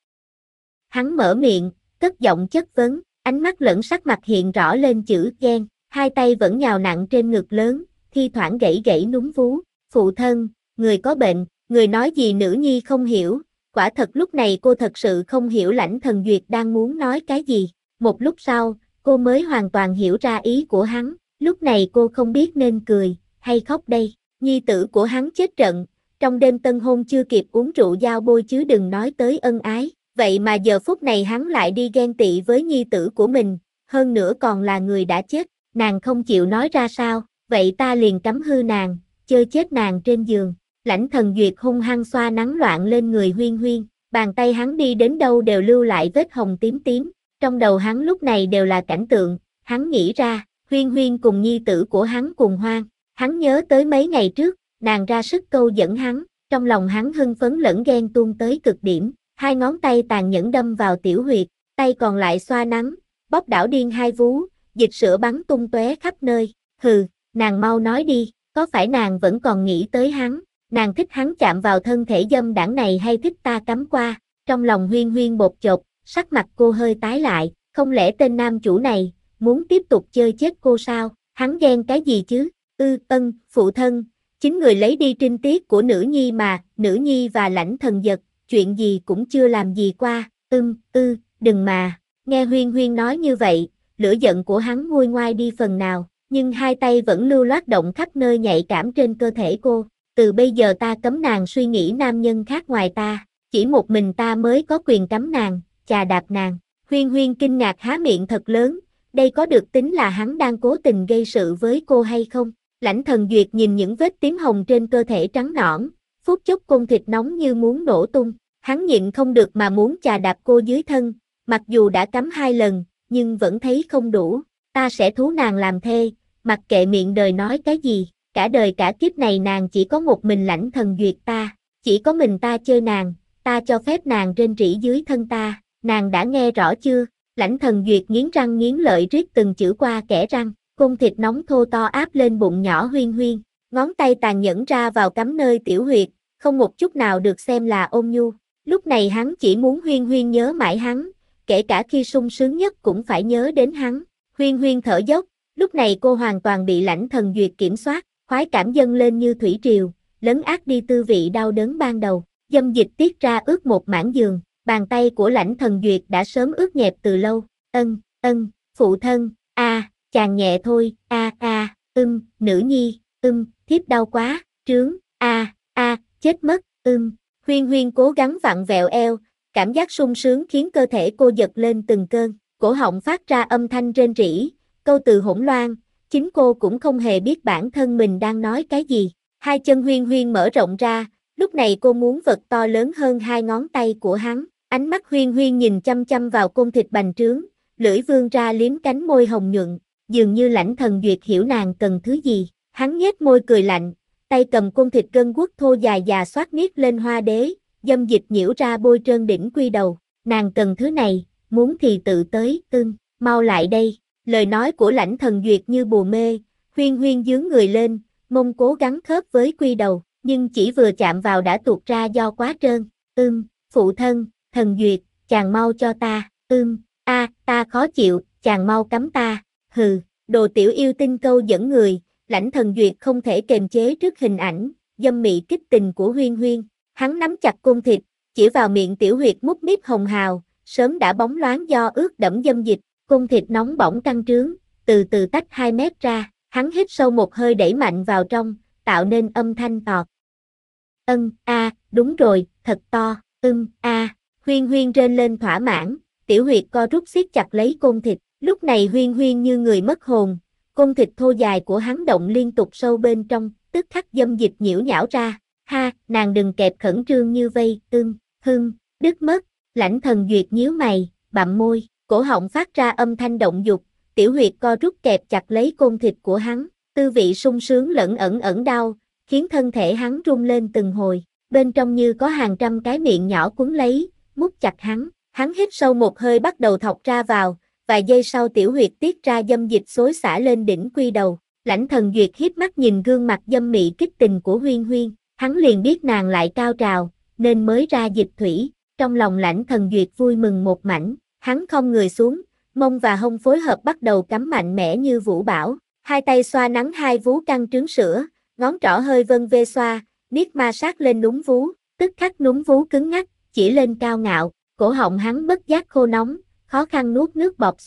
Hắn mở miệng, cất giọng chất vấn, ánh mắt lẫn sắc mặt hiện rõ lên chữ ghen, hai tay vẫn nhào nặng trên ngực lớn, thi thoảng gãy gãy núm vú. Phụ thân, người có bệnh, người nói gì nữ nhi không hiểu. Quả thật lúc này cô thật sự không hiểu Lãnh Thần Duyệt đang muốn nói cái gì. Một lúc sau, cô mới hoàn toàn hiểu ra ý của hắn, lúc này cô không biết nên cười, hay khóc đây, nhi tử của hắn chết trận, trong đêm tân hôn chưa kịp uống rượu giao bôi chứ đừng nói tới ân ái, vậy mà giờ phút này hắn lại đi ghen tị với nhi tử của mình, hơn nữa còn là người đã chết, nàng không chịu nói ra sao, vậy ta liền cấm hư nàng, chơi chết nàng trên giường, Lãnh Thần Duyệt hung hăng xoa nắng loạn lên người Huyên Huyên, bàn tay hắn đi đến đâu đều lưu lại vết hồng tím tím, trong đầu hắn lúc này đều là cảnh tượng, hắn nghĩ ra, Huyên Huyên cùng nhi tử của hắn cùng hoang, hắn nhớ tới mấy ngày trước, nàng ra sức câu dẫn hắn, trong lòng hắn hưng phấn lẫn ghen tuông tới cực điểm, hai ngón tay tàn nhẫn đâm vào tiểu huyệt, tay còn lại xoa nắng, bóp đảo điên hai vú, dịch sữa bắn tung tóe khắp nơi, hừ, nàng mau nói đi, có phải nàng vẫn còn nghĩ tới hắn, nàng thích hắn chạm vào thân thể dâm đảng này hay thích ta cắm qua, trong lòng Huyên Huyên bột chột, sắc mặt cô hơi tái lại, không lẽ tên nam chủ này, muốn tiếp tục chơi chết cô sao, hắn ghen cái gì chứ, phụ thân, chính người lấy đi trinh tiết của nữ nhi mà, nữ nhi và Lãnh Thần Dật, chuyện gì cũng chưa làm gì qua, đừng mà, nghe Huyên Huyên nói như vậy, lửa giận của hắn nguôi ngoai đi phần nào, nhưng hai tay vẫn lưu loát động khắp nơi nhạy cảm trên cơ thể cô, từ bây giờ ta cấm nàng suy nghĩ nam nhân khác ngoài ta, chỉ một mình ta mới có quyền cấm nàng, chà đạp nàng, Huyên Huyên kinh ngạc há miệng thật lớn, đây có được tính là hắn đang cố tình gây sự với cô hay không? Lãnh Thần Duyệt nhìn những vết tím hồng trên cơ thể trắng nõn, phút chốc côn thịt nóng như muốn nổ tung, hắn nhịn không được mà muốn chà đạp cô dưới thân, mặc dù đã cấm 2 lần, nhưng vẫn thấy không đủ, ta sẽ thú nàng làm thê, mặc kệ miệng đời nói cái gì, cả đời cả kiếp này nàng chỉ có một mình Lãnh Thần Duyệt ta, chỉ có mình ta chơi nàng, ta cho phép nàng rên rỉ dưới thân ta, nàng đã nghe rõ chưa? Lãnh Thần Duyệt nghiến răng nghiến lợi riết từng chữ qua kẽ răng, cung thịt nóng thô to áp lên bụng nhỏ Huyên Huyên, ngón tay tàn nhẫn ra vào cắm nơi tiểu huyệt, không một chút nào được xem là ôn nhu. Lúc này hắn chỉ muốn Huyên Huyên nhớ mãi hắn, kể cả khi sung sướng nhất cũng phải nhớ đến hắn. Huyên Huyên thở dốc, lúc này cô hoàn toàn bị Lãnh Thần Duyệt kiểm soát, khoái cảm dâng lên như thủy triều, lấn át đi tư vị đau đớn ban đầu. Dâm dịch tiết ra ướt một mảng giường, bàn tay của Lãnh Thần Duyệt đã sớm ướt nhẹp từ lâu. Phụ thân, chàng nhẹ thôi, nữ nhi, thiếp đau quá, trướng, chết mất, Huyên Huyên cố gắng vặn vẹo eo, cảm giác sung sướng khiến cơ thể cô giật lên từng cơn, cổ họng phát ra âm thanh rên rỉ, câu từ hỗn loan, chính cô cũng không hề biết bản thân mình đang nói cái gì. Hai chân Huyên Huyên mở rộng ra, lúc này cô muốn vật to lớn hơn hai ngón tay của hắn, ánh mắt Huyên Huyên nhìn chăm chăm vào côn thịt bành trướng, lưỡi vươn ra liếm cánh môi hồng nhuận, dường như Lãnh Thần Duyệt hiểu nàng cần thứ gì, hắn nhếch môi cười lạnh, tay cầm côn thịt gân guốc thô dài già xoát niết lên hoa đế, dâm dịch nhiễu ra bôi trơn đỉnh quy đầu, nàng cần thứ này, muốn thì tự tới, mau lại đây, lời nói của Lãnh Thần Duyệt như bùa mê, Huyên Huyên dướng người lên, mông cố gắng khớp với quy đầu, nhưng chỉ vừa chạm vào đã tuột ra do quá trơn, phụ thân, Thần Duyệt, chàng mau cho ta, ta khó chịu, chàng mau cấm ta, hừ, đồ tiểu yêu tinh câu dẫn người, Lãnh Thần Duyệt không thể kềm chế trước hình ảnh, dâm mị kích tình của Huyên Huyên, hắn nắm chặt côn thịt, chỉ vào miệng tiểu huyệt mút míp hồng hào, sớm đã bóng loáng do ướt đẫm dâm dịch, côn thịt nóng bỏng căng trướng, từ từ tách 2 mét ra, hắn hít sâu một hơi đẩy mạnh vào trong, tạo nên âm thanh tọt. Đúng rồi, thật to, Huyên Huyên rên lên thỏa mãn, tiểu huyệt co rút siết chặt lấy côn thịt, lúc này Huyên Huyên như người mất hồn, côn thịt thô dài của hắn động liên tục sâu bên trong, tức khắc dâm dịch nhiễu nhão ra, nàng đừng kẹp khẩn trương như vây, đứt mất, Lãnh Thần Duyệt nhíu mày, bặm môi, cổ họng phát ra âm thanh động dục, tiểu huyệt co rút kẹp chặt lấy côn thịt của hắn, tư vị sung sướng lẫn ẩn đau, khiến thân thể hắn rung lên từng hồi, bên trong như có hàng trăm cái miệng nhỏ quấn lấy, mút chặt hắn hít sâu một hơi bắt đầu thọc ra vào, vài giây sau tiểu huyệt tiết ra dâm dịch xối xả lên đỉnh quy đầu, Lãnh Thần Duyệt híp mắt nhìn gương mặt dâm mị kích tình của Huyên Huyên, hắn liền biết nàng lại cao trào, nên mới ra dịch thủy, trong lòng Lãnh Thần Duyệt vui mừng một mảnh, hắn khom người xuống, mông và hông phối hợp bắt đầu cắm mạnh mẽ như vũ bão, hai tay xoa nắng hai vú căng trứng sữa, ngón trỏ hơi vân vê xoa, niết ma sát lên núm vú, tức khắc núm vú cứng ngắc, chỉ lên cao ngạo, cổ họng hắn bất giác khô nóng, khó khăn nuốt nước bọt xuống,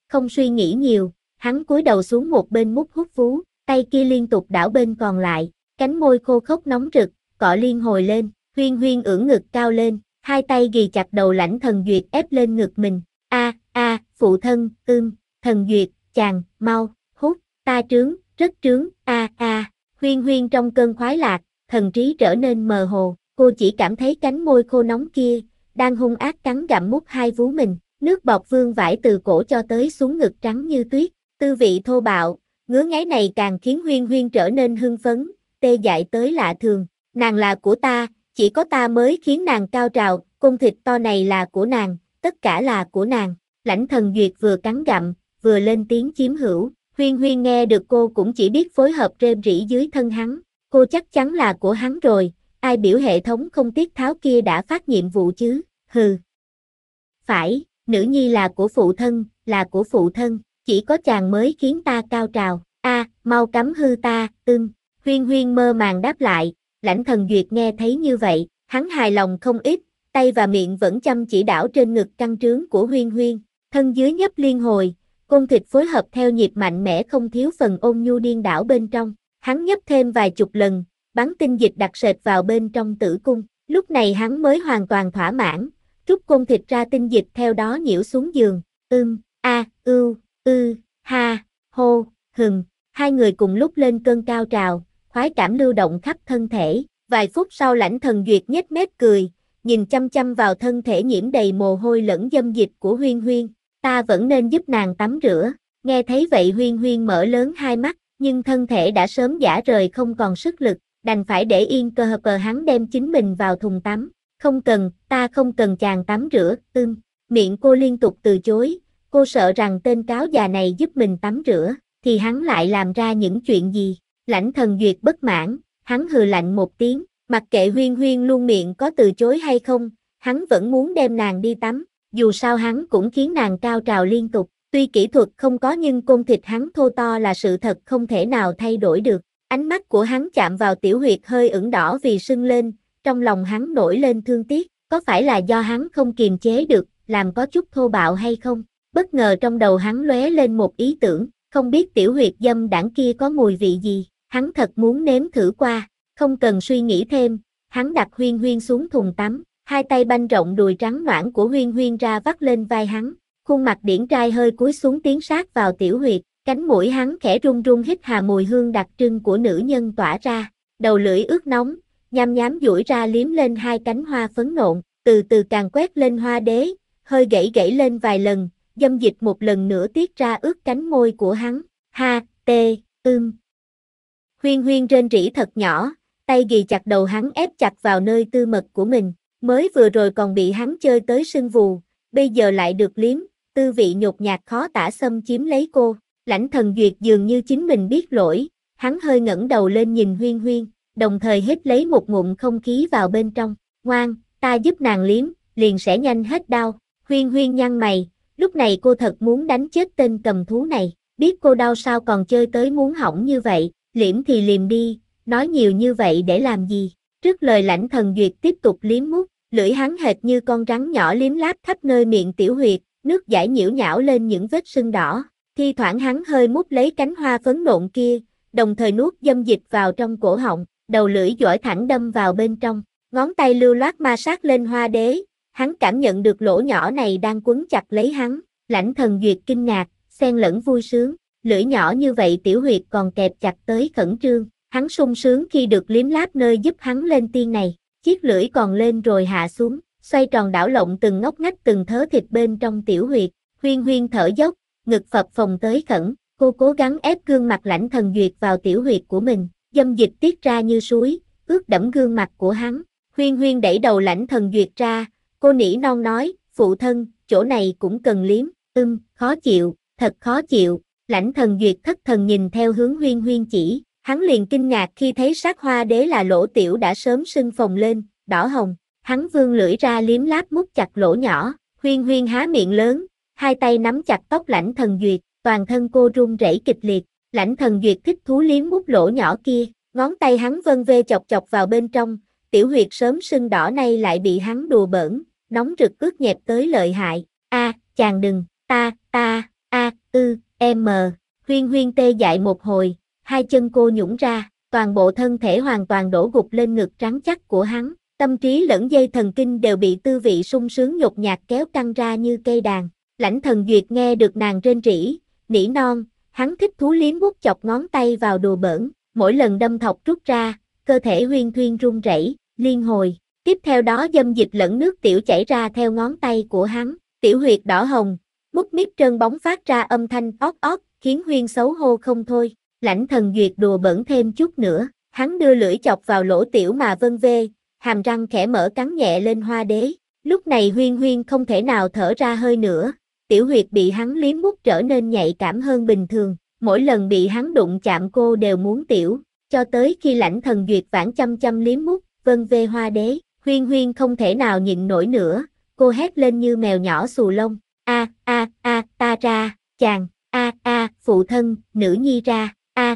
Không suy nghĩ nhiều, hắn cúi đầu xuống một bên mút hút vú, tay kia liên tục đảo bên còn lại, cánh môi khô khốc nóng rực, cọ liên hồi lên, Huyên Huyên ưỡn ngực cao lên, hai tay ghì chặt đầu Lãnh Thần Duyệt ép lên ngực mình. Phụ thân, Thần Duyệt, chàng, mau, hút, ta trướng, rất trướng, Huyên Huyên trong cơn khoái lạc, thần trí trở nên mờ hồ, cô chỉ cảm thấy cánh môi khô nóng kia, đang hung ác cắn gặm mút hai vú mình, nước bọt vương vãi từ cổ cho tới xuống ngực trắng như tuyết, tư vị thô bạo, ngứa ngáy này càng khiến Huyên Huyên trở nên hưng phấn, tê dại tới lạ thường, nàng là của ta, chỉ có ta mới khiến nàng cao trào, cung thịt to này là của nàng, tất cả là của nàng. Lãnh Thần Duyệt vừa cắn gặm, vừa lên tiếng chiếm hữu, Huyên Huyên nghe được cô cũng chỉ biết phối hợp rên rỉ dưới thân hắn, cô chắc chắn là của hắn rồi, ai biểu hệ thống không tiết tháo kia đã phát nhiệm vụ chứ, hừ. Phải, nữ nhi là của phụ thân, chỉ có chàng mới khiến ta cao trào, mau cấm hư ta, Huyên Huyên mơ màng đáp lại, Lãnh Thần Duyệt nghe thấy như vậy, hắn hài lòng không ít, tay và miệng vẫn chăm chỉ đảo trên ngực căng trướng của Huyên Huyên, thân dưới nhấp liên hồi, côn thịt phối hợp theo nhịp mạnh mẽ không thiếu phần ôn nhu điên đảo bên trong, hắn nhấp thêm vài chục lần, bắn tinh dịch đặc sệt vào bên trong tử cung, lúc này hắn mới hoàn toàn thỏa mãn, trút côn thịt ra tinh dịch theo đó nhiễu xuống giường, ha, hô, hừng, hai người cùng lúc lên cơn cao trào, khoái cảm lưu động khắp thân thể, vài phút sau Lãnh Thần Duyệt nhếch mép cười, nhìn chăm chăm vào thân thể nhiễm đầy mồ hôi lẫn dâm dịch của Huyên Huyên, ta vẫn nên giúp nàng tắm rửa, nghe thấy vậy Huyên Huyên mở lớn hai mắt, nhưng thân thể đã sớm rã rời không còn sức lực, đành phải để yên cơ hắn đem chính mình vào thùng tắm, không cần, ta không cần chàng tắm rửa, miệng cô liên tục từ chối, cô sợ rằng tên cáo già này giúp mình tắm rửa, thì hắn lại làm ra những chuyện gì, Lãnh Thần Duyệt bất mãn, hắn hừ lạnh một tiếng, mặc kệ Huyên Huyên luôn miệng có từ chối hay không, hắn vẫn muốn đem nàng đi tắm, dù sao hắn cũng khiến nàng cao trào liên tục, tuy kỹ thuật không có nhưng côn thịt hắn thô to là sự thật không thể nào thay đổi được, ánh mắt của hắn chạm vào tiểu huyệt hơi ửng đỏ vì sưng lên, trong lòng hắn nổi lên thương tiếc, có phải là do hắn không kiềm chế được, làm có chút thô bạo hay không, bất ngờ trong đầu hắn lóe lên một ý tưởng, không biết tiểu huyệt dâm đảng kia có mùi vị gì, hắn thật muốn nếm thử qua, không cần suy nghĩ thêm, hắn đặt Huyên Huyên xuống thùng tắm, hai tay banh rộng đùi trắng nõn của Huyên Huyên ra vắt lên vai hắn, khuôn mặt điển trai hơi cúi xuống tiến sát vào tiểu huyệt, cánh mũi hắn khẽ run run hít hà mùi hương đặc trưng của nữ nhân tỏa ra, đầu lưỡi ướt nóng, nham nhám duỗi ra liếm lên hai cánh hoa phấn nộn, từ từ càng quét lên hoa đế, hơi gãy gãy lên vài lần, dâm dịch một lần nữa tiết ra ướt cánh môi của hắn, Huyên Huyên rên rỉ thật nhỏ, tay ghì chặt đầu hắn ép chặt vào nơi tư mật của mình, mới vừa rồi còn bị hắn chơi tới sưng vù, bây giờ lại được liếm, tư vị nhột nhạt khó tả xâm chiếm lấy cô, Lãnh Thần Duyệt dường như chính mình biết lỗi, hắn hơi ngẩng đầu lên nhìn Huyên Huyên, đồng thời hít lấy một ngụm không khí vào bên trong, ngoan, ta giúp nàng liếm, liền sẽ nhanh hết đau, Huyên Huyên nhăn mày, lúc này cô thật muốn đánh chết tên cầm thú này, biết cô đau sao còn chơi tới muốn hỏng như vậy, liếm thì liếm đi, nói nhiều như vậy để làm gì, trước lời Lãnh Thần Duyệt tiếp tục liếm mút, lưỡi hắn hệt như con rắn nhỏ liếm láp khắp nơi miệng tiểu huyệt, nước dãi nhiễu nhão lên những vết sưng đỏ, thi thoảng hắn hơi mút lấy cánh hoa phấn nộn kia, đồng thời nuốt dâm dịch vào trong cổ họng, đầu lưỡi giỏi thẳng đâm vào bên trong, ngón tay lưu loát ma sát lên hoa đế, hắn cảm nhận được lỗ nhỏ này đang quấn chặt lấy hắn, Lãnh Thần Duyệt kinh ngạc, xen lẫn vui sướng, lưỡi nhỏ như vậy tiểu huyệt còn kẹp chặt tới khẩn trương, hắn sung sướng khi được liếm láp nơi giúp hắn lên tiên này, chiếc lưỡi còn lên rồi hạ xuống, xoay tròn đảo lộn từng ngóc ngách từng thớ thịt bên trong tiểu huyệt, Huyên Huyên thở dốc, ngực phập phồng tới khẩn, cô cố gắng ép gương mặt Lãnh Thần Duyệt vào tiểu huyệt của mình, dâm dịch tiết ra như suối, ướt đẫm gương mặt của hắn, Huyên Huyên đẩy đầu Lãnh Thần Duyệt ra, cô nỉ non nói, phụ thân, chỗ này cũng cần liếm, khó chịu, thật khó chịu, Lãnh Thần Duyệt thất thần nhìn theo hướng Huyên Huyên chỉ, hắn liền kinh ngạc khi thấy sát hoa đế là lỗ tiểu đã sớm sưng phồng lên, đỏ hồng, hắn vươn lưỡi ra liếm láp mút chặt lỗ nhỏ, Huyên Huyên há miệng lớn, hai tay nắm chặt tóc Lãnh Thần Duyệt, toàn thân cô run rẩy kịch liệt, Lãnh Thần Duyệt thích thú liếm mút lỗ nhỏ kia, ngón tay hắn vân vê chọc chọc vào bên trong, tiểu huyệt sớm sưng đỏ nay lại bị hắn đùa bỡn, nóng rực ướt nhẹp tới lợi hại, chàng đừng, M. Huyên Huyên tê dại một hồi, hai chân cô nhũn ra, toàn bộ thân thể hoàn toàn đổ gục lên ngực trắng chắc của hắn, tâm trí lẫn dây thần kinh đều bị tư vị sung sướng nhột nhạt kéo căng ra như cây đàn. Lãnh Thần Duyệt nghe được nàng rên rỉ, nỉ non, hắn thích thú liếm vuốt chọc ngón tay vào đùa bỡn, mỗi lần đâm thọc rút ra, cơ thể Huyên Huyên run rẩy, liên hồi. Tiếp theo đó dâm dịch lẫn nước tiểu chảy ra theo ngón tay của hắn, tiểu huyệt đỏ hồng, mút míp trơn bóng phát ra âm thanh ót ót, khiến Huyên xấu hô không thôi. Lãnh Thần Duyệt đùa bỡn thêm chút nữa, hắn đưa lưỡi chọc vào lỗ tiểu mà vân vê, hàm răng khẽ mở cắn nhẹ lên hoa đế. Lúc này Huyên Huyên không thể nào thở ra hơi nữa, tiểu huyệt bị hắn liếm mút trở nên nhạy cảm hơn bình thường, mỗi lần bị hắn đụng chạm cô đều muốn tiểu, cho tới khi Lãnh Thần Duyệt vãn chăm chăm liếm mút, vân vê hoa đế, Huyên Huyên không thể nào nhịn nổi nữa, cô hét lên như mèo nhỏ xù lông, ta ra, chàng, phụ thân, nữ nhi ra,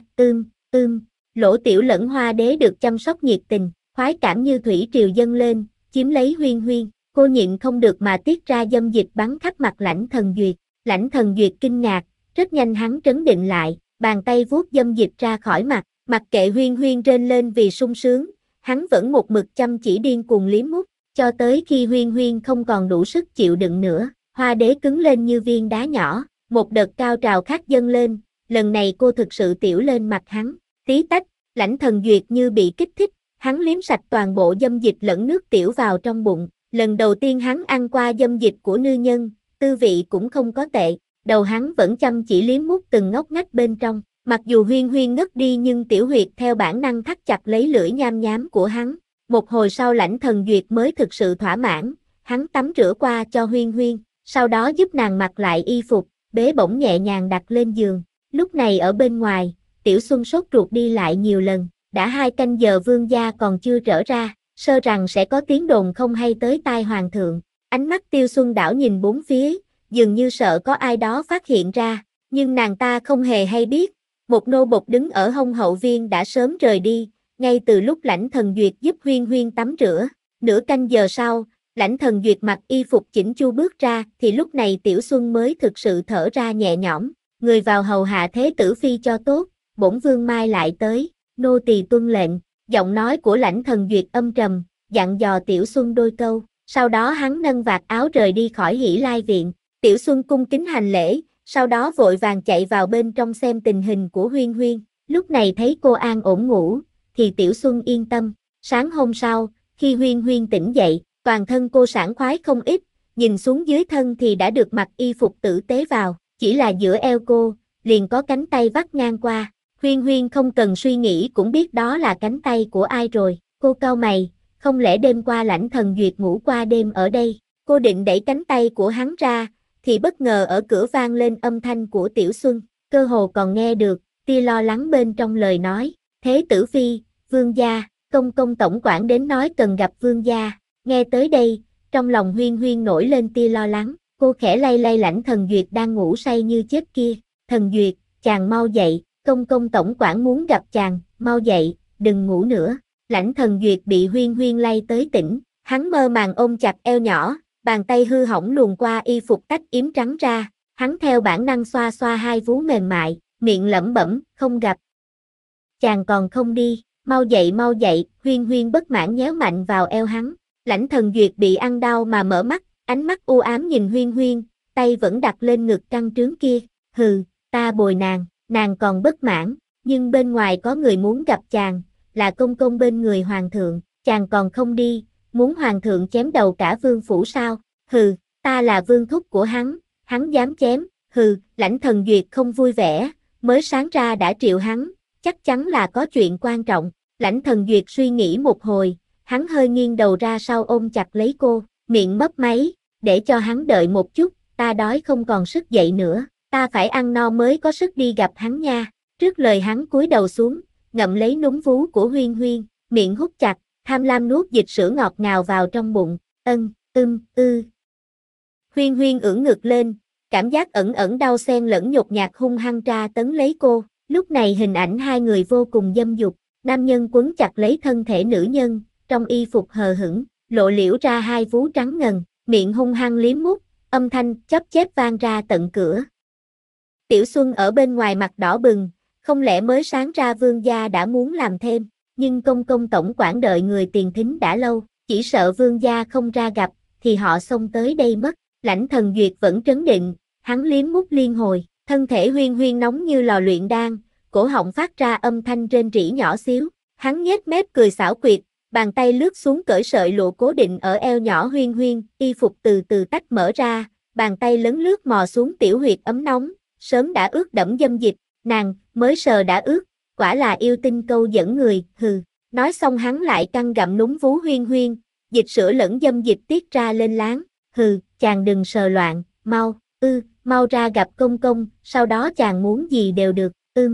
lỗ tiểu lẫn hoa đế được chăm sóc nhiệt tình, khoái cảm như thủy triều dâng lên, chiếm lấy Huyên Huyên, cô nhịn không được mà tiết ra dâm dịch bắn khắp mặt Lãnh Thần Duyệt. Lãnh Thần Duyệt kinh ngạc, rất nhanh hắn trấn định lại, bàn tay vuốt dâm dịch ra khỏi mặt, mặc kệ Huyên Huyên rên lên vì sung sướng, hắn vẫn một mực chăm chỉ điên cuồng liếm mút, cho tới khi Huyên Huyên không còn đủ sức chịu đựng nữa, hoa đế cứng lên như viên đá nhỏ, một đợt cao trào khác dâng lên, lần này cô thực sự tiểu lên mặt hắn, tí tách, Lãnh Thần Duyệt như bị kích thích, hắn liếm sạch toàn bộ dâm dịch lẫn nước tiểu vào trong bụng, lần đầu tiên hắn ăn qua dâm dịch của nữ nhân, tư vị cũng không có tệ, đầu hắn vẫn chăm chỉ liếm mút từng ngóc ngách bên trong, mặc dù Huyên Huyên ngất đi nhưng tiểu huyệt theo bản năng thắt chặt lấy lưỡi nham nhám của hắn, một hồi sau Lãnh Thần Duyệt mới thực sự thỏa mãn, hắn tắm rửa qua cho Huyên Huyên, sau đó giúp nàng mặc lại y phục, bế bổng nhẹ nhàng đặt lên giường, lúc này ở bên ngoài, Tiểu Xuân sốt ruột đi lại nhiều lần, đã 2 canh giờ vương gia còn chưa trở ra, sơ rằng sẽ có tiếng đồn không hay tới tai hoàng thượng, ánh mắt Tiêu Xuân đảo nhìn bốn phía, dường như sợ có ai đó phát hiện ra, nhưng nàng ta không hề hay biết, một nô bộc đứng ở hông hậu viên đã sớm rời đi, ngay từ lúc Lãnh Thần Duyệt giúp Huyên Huyên tắm rửa, nửa canh giờ sau, Lãnh Thần Duyệt mặc y phục chỉnh chu bước ra, thì lúc này Tiểu Xuân mới thực sự thở ra nhẹ nhõm, người vào hầu hạ thế tử phi cho tốt, bổn vương mai lại tới, nô tỳ tuân lệnh, giọng nói của Lãnh Thần Duyệt âm trầm, dặn dò Tiểu Xuân đôi câu, sau đó hắn nâng vạt áo rời đi khỏi Hỷ Lai viện, Tiểu Xuân cung kính hành lễ, sau đó vội vàng chạy vào bên trong xem tình hình của Huyên Huyên, lúc này thấy cô an ổn ngủ, thì Tiểu Xuân yên tâm, sáng hôm sau, khi Huyên Huyên tỉnh dậy, toàn thân cô sảng khoái không ít, nhìn xuống dưới thân thì đã được mặc y phục tử tế vào, chỉ là giữa eo cô, liền có cánh tay vắt ngang qua, Huyên Huyên không cần suy nghĩ cũng biết đó là cánh tay của ai rồi, cô cau mày, không lẽ đêm qua Lãnh Thần Duyệt ngủ qua đêm ở đây, cô định đẩy cánh tay của hắn ra, thì bất ngờ ở cửa vang lên âm thanh của Tiểu Xuân, cơ hồ còn nghe được, tia lo lắng bên trong lời nói, thế tử phi, vương gia, công công tổng quản đến nói cần gặp vương gia, nghe tới đây, trong lòng Huyên Huyên nổi lên tia lo lắng, cô khẽ lay lay Lãnh Thần Duyệt đang ngủ say như chết kia, Thần Duyệt, chàng mau dậy, công công tổng quản muốn gặp chàng, mau dậy, đừng ngủ nữa, Lãnh Thần Duyệt bị Huyên Huyên lay tới tỉnh, hắn mơ màng ôm chặt eo nhỏ, bàn tay hư hỏng luồn qua y phục tách yếm trắng ra, hắn theo bản năng xoa xoa hai vú mềm mại, miệng lẩm bẩm, không gặp. Chàng còn không đi, mau dậy, Huyên Huyên bất mãn nhéo mạnh vào eo hắn, Lãnh Thần Duyệt bị ăn đau mà mở mắt, ánh mắt u ám nhìn Huyên Huyên, tay vẫn đặt lên ngực căng trướng kia, hừ, ta bồi nàng còn bất mãn, nhưng bên ngoài có người muốn gặp chàng, là công công bên người hoàng thượng, chàng còn không đi, muốn hoàng thượng chém đầu cả vương phủ sao, hừ, ta là vương thúc của hắn dám chém, hừ, Lãnh Thần Duyệt không vui vẻ, mới sáng ra đã triệu hắn, chắc chắn là có chuyện quan trọng, Lãnh Thần Duyệt suy nghĩ một hồi, hắn hơi nghiêng đầu ra sau ôm chặt lấy cô, miệng mấp máy, để cho hắn đợi một chút, ta đói không còn sức dậy nữa, ta phải ăn no mới có sức đi gặp hắn nha, trước lời hắn cúi đầu xuống, ngậm lấy núm vú của Huyên Huyên, miệng hút chặt, tham lam nuốt dịch sữa ngọt ngào vào trong bụng, Huyên Huyên ưỡn ngực lên, cảm giác ẩn ẩn đau xen lẫn nhột nhạt hung hăng tra tấn lấy cô, lúc này hình ảnh hai người vô cùng dâm dục, nam nhân quấn chặt lấy thân thể nữ nhân, trong y phục hờ hững, lộ liễu ra hai vú trắng ngần, miệng hung hăng liếm mút, âm thanh chóp chép vang ra tận cửa. Tiểu Xuân ở bên ngoài mặt đỏ bừng, không lẽ mới sáng ra vương gia đã muốn làm thêm, nhưng công công tổng quản đợi người tiền thính đã lâu, chỉ sợ vương gia không ra gặp, thì họ xông tới đây mất. Lãnh Thần Duyệt vẫn trấn định, hắn liếm mút liên hồi, thân thể huyên huyên nóng như lò luyện đan, cổ họng phát ra âm thanh rên rỉ nhỏ xíu, hắn nhếch mép cười xảo quyệt, bàn tay lướt xuống cởi sợi lụa cố định ở eo nhỏ huyên huyên, y phục từ từ tách mở ra, bàn tay lấn lướt mò xuống tiểu huyệt ấm nóng, sớm đã ướt đẫm dâm dịch, nàng mới sờ đã ướt, quả là yêu tinh câu dẫn người, hừ. Nói xong hắn lại căng gặm núm vú huyên huyên, dịch sữa lẫn dâm dịch tiết ra lên láng, hừ, chàng đừng sờ loạn, mau, mau ra gặp công công, sau đó chàng muốn gì đều được,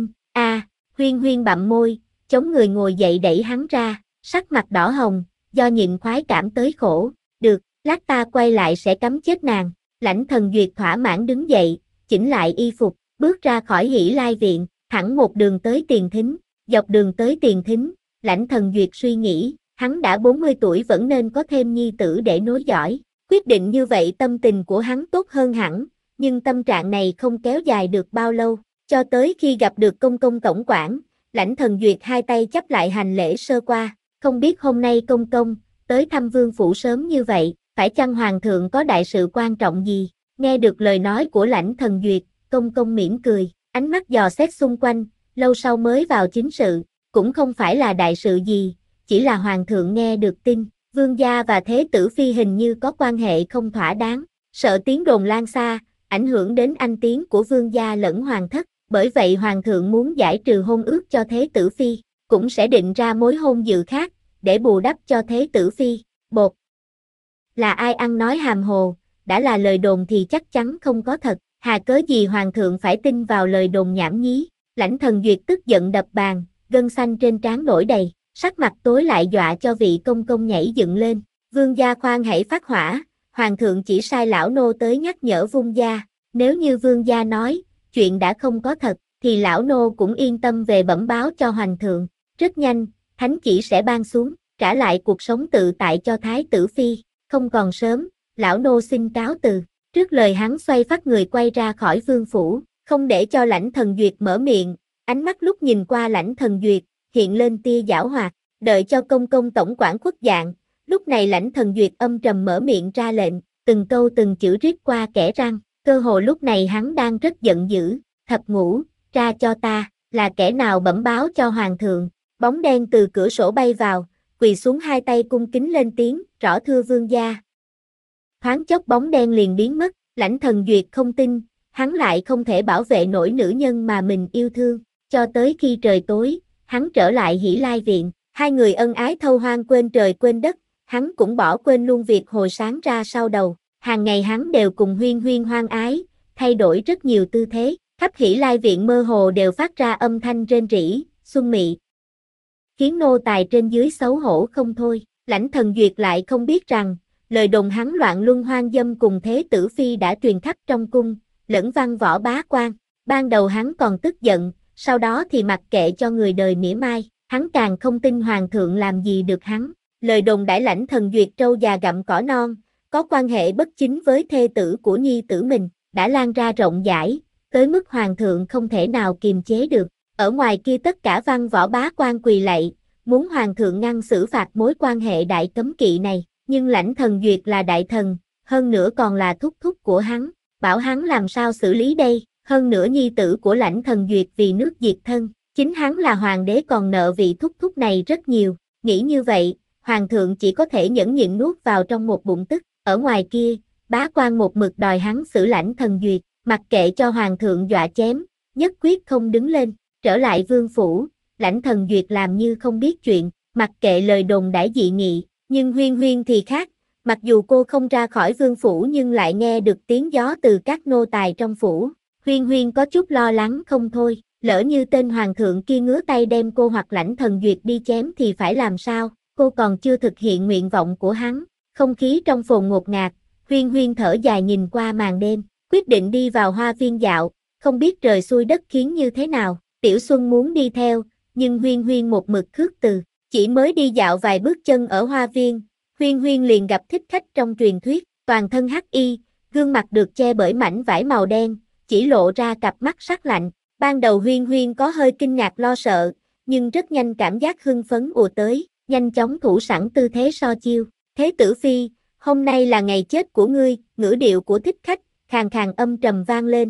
huyên huyên bặm môi, chống người ngồi dậy đẩy hắn ra, sắc mặt đỏ hồng, do nhịn khoái cảm tới khổ, được, lát ta quay lại sẽ cắm chết nàng. Lãnh Thần Duyệt thỏa mãn đứng dậy, chỉnh lại y phục, bước ra khỏi Hỷ Lai viện, thẳng một đường tới tiền thính, dọc đường tới tiền thính, Lãnh Thần Duyệt suy nghĩ, hắn đã 40 tuổi vẫn nên có thêm nhi tử để nối dõi, quyết định như vậy tâm tình của hắn tốt hơn hẳn, nhưng tâm trạng này không kéo dài được bao lâu, cho tới khi gặp được công công tổng quản, Lãnh Thần Duyệt hai tay chắp lại hành lễ sơ qua, không biết hôm nay công công tới thăm vương phủ sớm như vậy, phải chăng hoàng thượng có đại sự quan trọng gì? Nghe được lời nói của Lãnh Thần Duyệt, công công mỉm cười, ánh mắt dò xét xung quanh, lâu sau mới vào chính sự, cũng không phải là đại sự gì, chỉ là hoàng thượng nghe được tin, vương gia và thế tử phi hình như có quan hệ không thỏa đáng, sợ tiếng đồn lan xa, ảnh hưởng đến anh tiếng của vương gia lẫn hoàng thất, bởi vậy hoàng thượng muốn giải trừ hôn ước cho thế tử phi, cũng sẽ định ra mối hôn dự khác, để bù đắp cho thế tử phi. Bột là ai ăn nói hàm hồ, đã là lời đồn thì chắc chắn không có thật, hà cớ gì hoàng thượng phải tin vào lời đồn nhảm nhí. Lãnh Thần Duyệt tức giận đập bàn, gân xanh trên trán nổi đầy, sắc mặt tối lại dọa cho vị công công nhảy dựng lên. Vương gia khoan hãy phát hỏa, hoàng thượng chỉ sai lão nô tới nhắc nhở vương gia, nếu như vương gia nói, chuyện đã không có thật, thì lão nô cũng yên tâm về bẩm báo cho hoàng thượng. Rất nhanh, thánh chỉ sẽ ban xuống, trả lại cuộc sống tự tại cho thái tử phi, không còn sớm, lão nô xin cáo từ. Trước lời hắn xoay phát người quay ra khỏi vương phủ, không để cho Lãnh Thần Duyệt mở miệng, ánh mắt lúc nhìn qua Lãnh Thần Duyệt, hiện lên tia giảo hoạt, đợi cho công công tổng quản khuất dạng, lúc này Lãnh Thần Duyệt âm trầm mở miệng ra lệnh, từng câu từng chữ rít qua kẽ răng, cơ hồ lúc này hắn đang rất giận dữ, Thập Ngũ, ra cho ta, là kẻ nào bẩm báo cho hoàng thượng, bóng đen từ cửa sổ bay vào, quỳ xuống hai tay cung kính lên tiếng, rõ thưa vương gia. Thoáng chốc bóng đen liền biến mất, Lãnh Thần Duyệt không tin, hắn lại không thể bảo vệ nổi nữ nhân mà mình yêu thương, cho tới khi trời tối, hắn trở lại Hỷ Lai viện, hai người ân ái thâu hoang quên trời quên đất, hắn cũng bỏ quên luôn việc hồi sáng ra sau đầu, hàng ngày hắn đều cùng huyên huyên hoang ái, thay đổi rất nhiều tư thế, khắp Hỷ Lai viện mơ hồ đều phát ra âm thanh rên rỉ, xuân mị, khiến nô tài trên dưới xấu hổ không thôi. Lãnh Thần Duyệt lại không biết rằng, lời đồn hắn loạn luân hoang dâm cùng thế tử phi đã truyền khắp trong cung, lẫn văn võ bá quan. Ban đầu hắn còn tức giận, sau đó thì mặc kệ cho người đời mỉa mai, hắn càng không tin hoàng thượng làm gì được hắn. Lời đồn đãi Lãnh Thần Duyệt trâu già gặm cỏ non, có quan hệ bất chính với thê tử của nhi tử mình, đã lan ra rộng rãi, tới mức hoàng thượng không thể nào kiềm chế được. Ở ngoài kia tất cả văn võ bá quan quỳ lạy, muốn hoàng thượng ngăn xử phạt mối quan hệ đại cấm kỵ này, nhưng Lãnh Thần Duyệt là đại thần, hơn nữa còn là thúc thúc của hắn, bảo hắn làm sao xử lý đây, hơn nữa nhi tử của Lãnh Thần Duyệt vì nước diệt thân, chính hắn là hoàng đế còn nợ vị thúc thúc này rất nhiều, nghĩ như vậy, hoàng thượng chỉ có thể nhẫn nhịn nuốt vào trong một bụng tức, ở ngoài kia, bá quan một mực đòi hắn xử Lãnh Thần Duyệt, mặc kệ cho hoàng thượng dọa chém, nhất quyết không đứng lên. Trở lại vương phủ, Lãnh Thần Duyệt làm như không biết chuyện, mặc kệ lời đồn đãi dị nghị, nhưng huyên huyên thì khác, mặc dù cô không ra khỏi vương phủ nhưng lại nghe được tiếng gió từ các nô tài trong phủ, huyên huyên có chút lo lắng không thôi, lỡ như tên hoàng thượng kia ngứa tay đem cô hoặc Lãnh Thần Duyệt đi chém thì phải làm sao, cô còn chưa thực hiện nguyện vọng của hắn, không khí trong phòng ngột ngạt, huyên huyên thở dài nhìn qua màn đêm, quyết định đi vào hoa viên dạo, không biết trời xui đất khiến như thế nào. Tiểu Xuân muốn đi theo, nhưng huyên huyên một mực khước từ, chỉ mới đi dạo vài bước chân ở hoa viên, huyên huyên liền gặp thích khách trong truyền thuyết, toàn thân hắc y, gương mặt được che bởi mảnh vải màu đen, chỉ lộ ra cặp mắt sắc lạnh. Ban đầu Huyên Huyên có hơi kinh ngạc lo sợ, nhưng rất nhanh cảm giác hưng phấn ùa tới, nhanh chóng thủ sẵn tư thế so chiêu. Thế tử phi, hôm nay là ngày chết của ngươi, ngữ điệu của thích khách, khàn khàn âm trầm vang lên,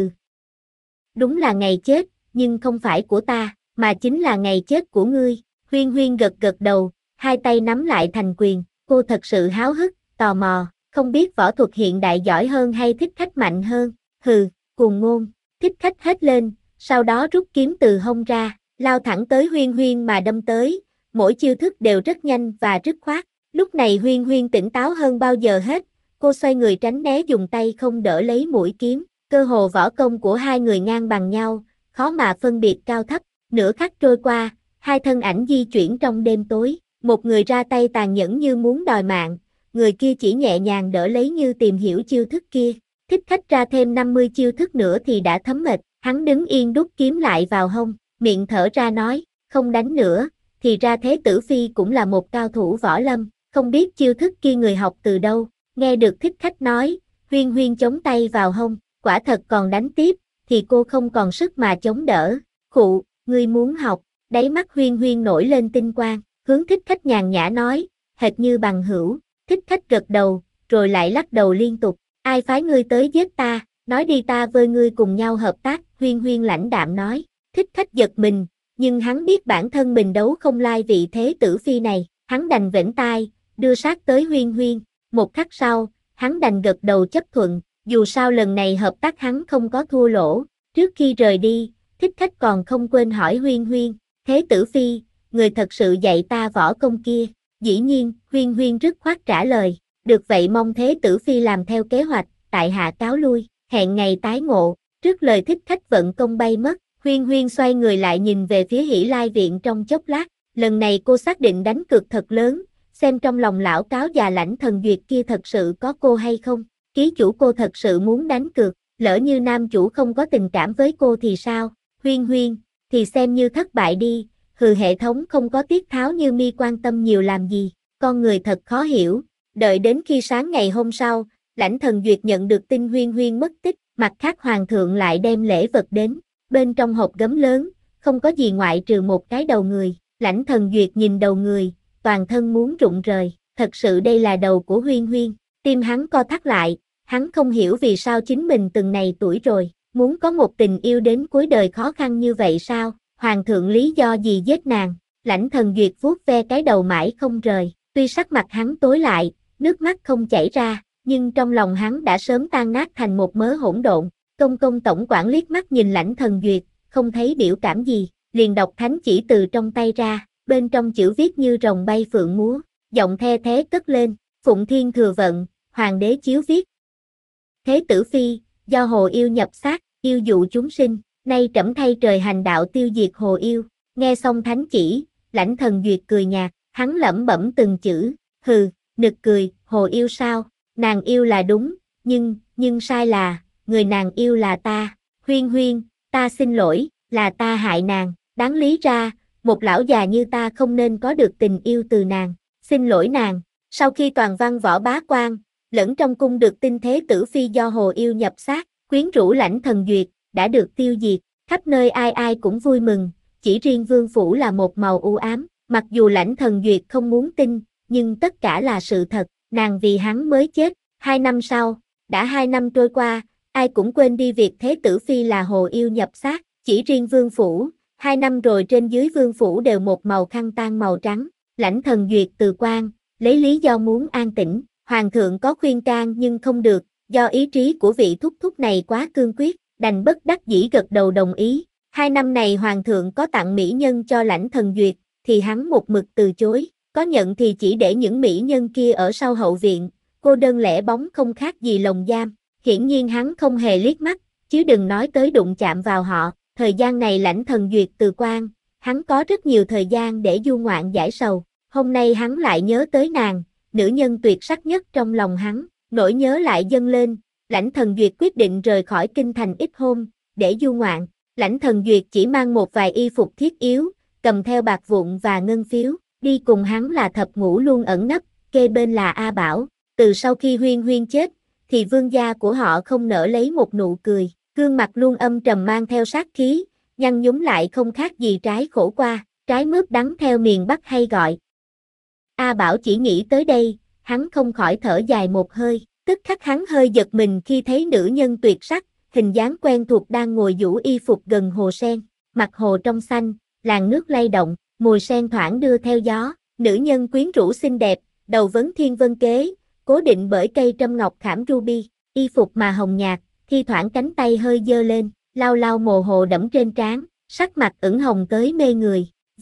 đúng là ngày chết, nhưng không phải của ta, mà chính là ngày chết của ngươi. Huyên Huyên gật gật đầu, hai tay nắm lại thành quyền, cô thật sự háo hức, tò mò, không biết võ thuật hiện đại giỏi hơn hay thích khách mạnh hơn. Hừ, cuồng ngôn, thích khách hét lên, sau đó rút kiếm từ hông ra, lao thẳng tới Huyên Huyên mà đâm tới, mỗi chiêu thức đều rất nhanh và dứt khoát. Lúc này Huyên Huyên tỉnh táo hơn bao giờ hết, cô xoay người tránh né dùng tay không đỡ lấy mũi kiếm, cơ hồ võ công của hai người ngang bằng nhau, khó mà phân biệt cao thấp. Nửa khắc trôi qua, hai thân ảnh di chuyển trong đêm tối, một người ra tay tàn nhẫn như muốn đòi mạng, người kia chỉ nhẹ nhàng đỡ lấy như tìm hiểu chiêu thức kia. Thích khách ra thêm 50 chiêu thức nữa thì đã thấm mệt, hắn đứng yên đút kiếm lại vào hông, miệng thở ra nói, không đánh nữa, thì ra Thế tử phi cũng là một cao thủ võ lâm, không biết chiêu thức kia người học từ đâu. Nghe được thích khách nói, Huyên Huyên chống tay vào hông, quả thật còn đánh tiếp, thì cô không còn sức mà chống đỡ. Khụ, ngươi muốn học, đáy mắt Huyên Huyên nổi lên tinh quang, hướng thích khách nhàn nhã nói, hệt như bằng hữu. Thích khách gật đầu, rồi lại lắc đầu liên tục, ai phái ngươi tới giết ta, nói đi ta với ngươi cùng nhau hợp tác. Huyên Huyên lãnh đạm nói. Thích khách giật mình, nhưng hắn biết bản thân mình đấu không lai vị Thế tử phi này, hắn đành vểnh tai, đưa sát tới Huyên Huyên. Một khắc sau, hắn đành gật đầu chấp thuận, dù sao lần này hợp tác hắn không có thua lỗ. Trước khi rời đi, thích khách còn không quên hỏi Huyên Huyên, Thế tử phi, người thật sự dạy ta võ công kia? Dĩ nhiên, Huyên Huyên dứt khoát trả lời, được vậy mong Thế tử phi làm theo kế hoạch, tại hạ cáo lui, hẹn ngày tái ngộ. Trước lời thích khách vận công bay mất, Huyên Huyên xoay người lại nhìn về phía Hỷ Lai viện trong chốc lát, lần này cô xác định đánh cược thật lớn, xem trong lòng lão cáo già Lãnh Thần Duyệt kia thật sự có cô hay không. Ký chủ cô thật sự muốn đánh cược, lỡ như nam chủ không có tình cảm với cô thì sao? Huyên Huyên, thì xem như thất bại đi, hệ thống không có tiết tháo như mi quan tâm nhiều làm gì, con người thật khó hiểu. Đợi đến khi sáng ngày hôm sau, Lãnh Thần Duyệt nhận được tin Huyên Huyên mất tích, mặt khác hoàng thượng lại đem lễ vật đến, bên trong hộp gấm lớn, không có gì ngoại trừ một cái đầu người. Lãnh Thần Duyệt nhìn đầu người, toàn thân muốn rụng rời, thật sự đây là đầu của Huyên Huyên, tim hắn co thắt lại, hắn không hiểu vì sao chính mình từng này tuổi rồi, muốn có một tình yêu đến cuối đời khó khăn như vậy sao, hoàng thượng lý do gì giết nàng? Lãnh Thần Duyệt vuốt ve cái đầu mãi không rời, tuy sắc mặt hắn tối lại, nước mắt không chảy ra, nhưng trong lòng hắn đã sớm tan nát thành một mớ hỗn độn. Công công tổng quản liếc mắt nhìn Lãnh Thần Duyệt, không thấy biểu cảm gì, liền đọc thánh chỉ từ trong tay ra, bên trong chữ viết như rồng bay phượng múa, giọng the thế cất lên, Phụng Thiên thừa vận, hoàng đế chiếu viết. Thế tử phi, do hồ yêu nhập xác, yêu dụ chúng sinh, nay trẫm thay trời hành đạo tiêu diệt hồ yêu. Nghe xong thánh chỉ, Lãnh Thần Duyệt cười nhạt, hắn lẩm bẩm từng chữ, hừ, nực cười, hồ yêu sao, nàng yêu là đúng, nhưng sai là, người nàng yêu là ta. Huyên Huyên, ta xin lỗi, là ta hại nàng, đáng lý ra, một lão già như ta không nên có được tình yêu từ nàng, xin lỗi nàng. Sau khi toàn văn võ bá quan, lẫn trong cung được tin Thế tử phi do hồ yêu nhập xác, quyến rũ Lãnh Thần Duyệt, đã được tiêu diệt, khắp nơi ai ai cũng vui mừng, chỉ riêng vương phủ là một màu u ám, mặc dù Lãnh Thần Duyệt không muốn tin, nhưng tất cả là sự thật, nàng vì hắn mới chết. 2 năm sau, đã 2 năm trôi qua, ai cũng quên đi việc Thế tử phi là hồ yêu nhập xác, chỉ riêng vương phủ, 2 năm rồi trên dưới vương phủ đều một màu khăn tang màu trắng. Lãnh Thần Duyệt từ quan, lấy lý do muốn an tĩnh, hoàng thượng có khuyên can nhưng không được, do ý chí của vị thúc thúc này quá cương quyết, đành bất đắc dĩ gật đầu đồng ý. 2 năm này hoàng thượng có tặng mỹ nhân cho Lãnh Thần Duyệt, thì hắn một mực từ chối, có nhận thì chỉ để những mỹ nhân kia ở sau hậu viện, cô đơn lẻ bóng không khác gì lồng giam. Hiển nhiên hắn không hề liếc mắt, chứ đừng nói tới đụng chạm vào họ. Thời gian này Lãnh Thần Duyệt từ quan, hắn có rất nhiều thời gian để du ngoạn giải sầu. Hôm nay hắn lại nhớ tới nàng, nữ nhân tuyệt sắc nhất trong lòng hắn, nỗi nhớ lại dâng lên. Lãnh Thần Duyệt quyết định rời khỏi kinh thành ít hôm, để du ngoạn. Lãnh Thần Duyệt chỉ mang một vài y phục thiết yếu, cầm theo bạc vụn và ngân phiếu, đi cùng hắn là Thập Ngũ luôn ẩn nấp, kê bên là A Bảo. Từ sau khi Huyên Huyên chết, thì vương gia của họ không nỡ lấy một nụ cười, gương mặt luôn âm trầm mang theo sát khí, nhăn nhúm lại không khác gì trái khổ qua, trái mướp đắng theo miền Bắc hay gọi. A Bảo chỉ nghĩ tới đây, hắn không khỏi thở dài một hơi, tức khắc hắn hơi giật mình khi thấy nữ nhân tuyệt sắc, hình dáng quen thuộc đang ngồi vũ y phục gần hồ sen, mặt hồ trong xanh, làn nước lay động, mùi sen thoảng đưa theo gió, nữ nhân quyến rũ xinh đẹp, đầu vấn thiên vân kế, cố định bởi cây trâm ngọc khảm ruby, y phục mà hồng nhạt, thi thoảng cánh tay hơi giơ lên, lau lau mồ hôi đẫm trên trán, sắc mặt ửng hồng tới mê người.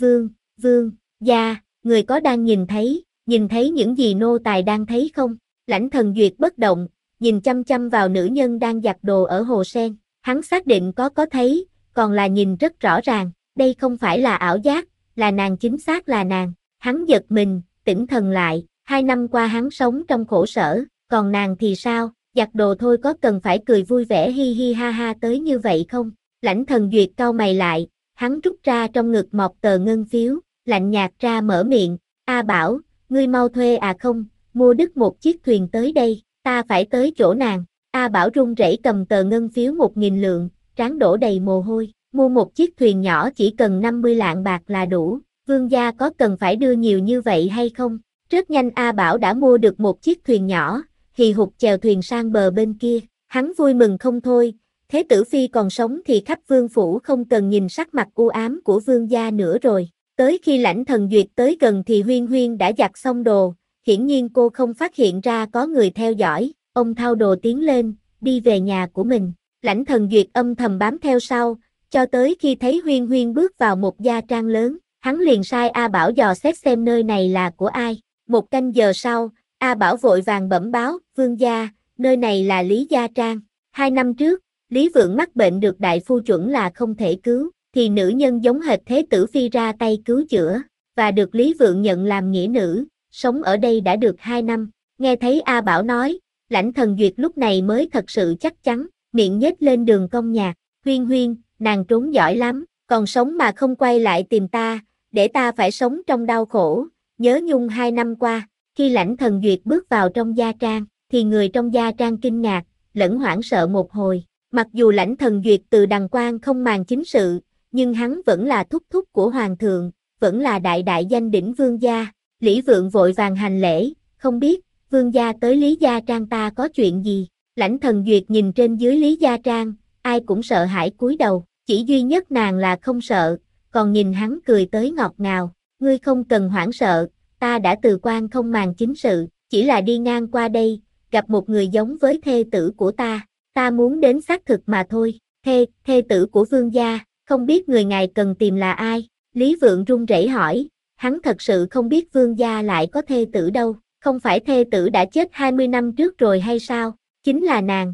Vương gia, người có đang nhìn thấy những gì nô tài đang thấy không? Lãnh Thần Duyệt bất động, nhìn chăm chăm vào nữ nhân đang giặt đồ ở hồ sen, hắn xác định có thấy, còn là nhìn rất rõ ràng, đây không phải là ảo giác, là nàng, chính xác là nàng. Hắn giật mình, tỉnh thần lại, 2 năm qua hắn sống trong khổ sở, còn nàng thì sao, giặt đồ thôi có cần phải cười vui vẻ hi hi ha ha tới như vậy không? Lãnh Thần Duyệt cau mày lại, hắn rút ra trong ngực một tờ ngân phiếu, lạnh nhạt ra mở miệng, A Bảo, ngươi mau thuê à không, mua đứt một chiếc thuyền tới đây, ta phải tới chỗ nàng. A Bảo run rẩy cầm tờ ngân phiếu 1.000 lượng, trán đổ đầy mồ hôi, mua một chiếc thuyền nhỏ chỉ cần 50 lạng bạc là đủ, vương gia có cần phải đưa nhiều như vậy hay không? Rất nhanh A Bảo đã mua được một chiếc thuyền nhỏ, hì hục chèo thuyền sang bờ bên kia, hắn vui mừng không thôi, thế tử phi còn sống thì khắp vương phủ không cần nhìn sắc mặt u ám của vương gia nữa rồi. Tới khi Lãnh Thần Duyệt tới gần thì Huyên Huyên đã giặt xong đồ, hiển nhiên cô không phát hiện ra có người theo dõi, ông thao đồ tiến lên, đi về nhà của mình. Lãnh Thần Duyệt âm thầm bám theo sau, cho tới khi thấy Huyên Huyên bước vào một gia trang lớn, hắn liền sai A Bảo dò xét xem nơi này là của ai. 1 canh giờ sau, A Bảo vội vàng bẩm báo, vương gia, nơi này là Lý Gia Trang. 2 năm trước, Lý Vượng mắc bệnh được đại phu chuẩn là không thể cứu, thì nữ nhân giống hệt thế tử phi ra tay cứu chữa, và được Lý Vượng nhận làm nghĩa nữ, sống ở đây đã được 2 năm. Nghe thấy A Bảo nói, Lãnh Thần Duyệt lúc này mới thật sự chắc chắn, miệng nhếch lên đường cong nhạt, Huyên Huyên, nàng trốn giỏi lắm, còn sống mà không quay lại tìm ta, để ta phải sống trong đau khổ, nhớ nhung 2 năm qua. Khi Lãnh Thần Duyệt bước vào trong gia trang, thì người trong gia trang kinh ngạc, lẫn hoảng sợ một hồi. Mặc dù Lãnh Thần Duyệt từ đằng quan không màng chính sự, nhưng hắn vẫn là thúc thúc của hoàng thượng, vẫn là đại đại danh đỉnh vương gia. Lý Vượng vội vàng hành lễ, không biết, vương gia tới Lý Gia Trang ta có chuyện gì? Lãnh Thần Duyệt nhìn trên dưới Lý Gia Trang, ai cũng sợ hãi cúi đầu, chỉ duy nhất nàng là không sợ, còn nhìn hắn cười tới ngọt ngào, ngươi không cần hoảng sợ, ta đã từ quan không màng chính sự, chỉ là đi ngang qua đây, gặp một người giống với thê tử của ta muốn đến xác thực mà thôi. Thê tử của vương gia, không biết người ngài cần tìm là ai? Lý Vượng run rẩy hỏi, hắn thật sự không biết vương gia lại có thê tử đâu, không phải thê tử đã chết 20 năm trước rồi hay sao? Chính là nàng.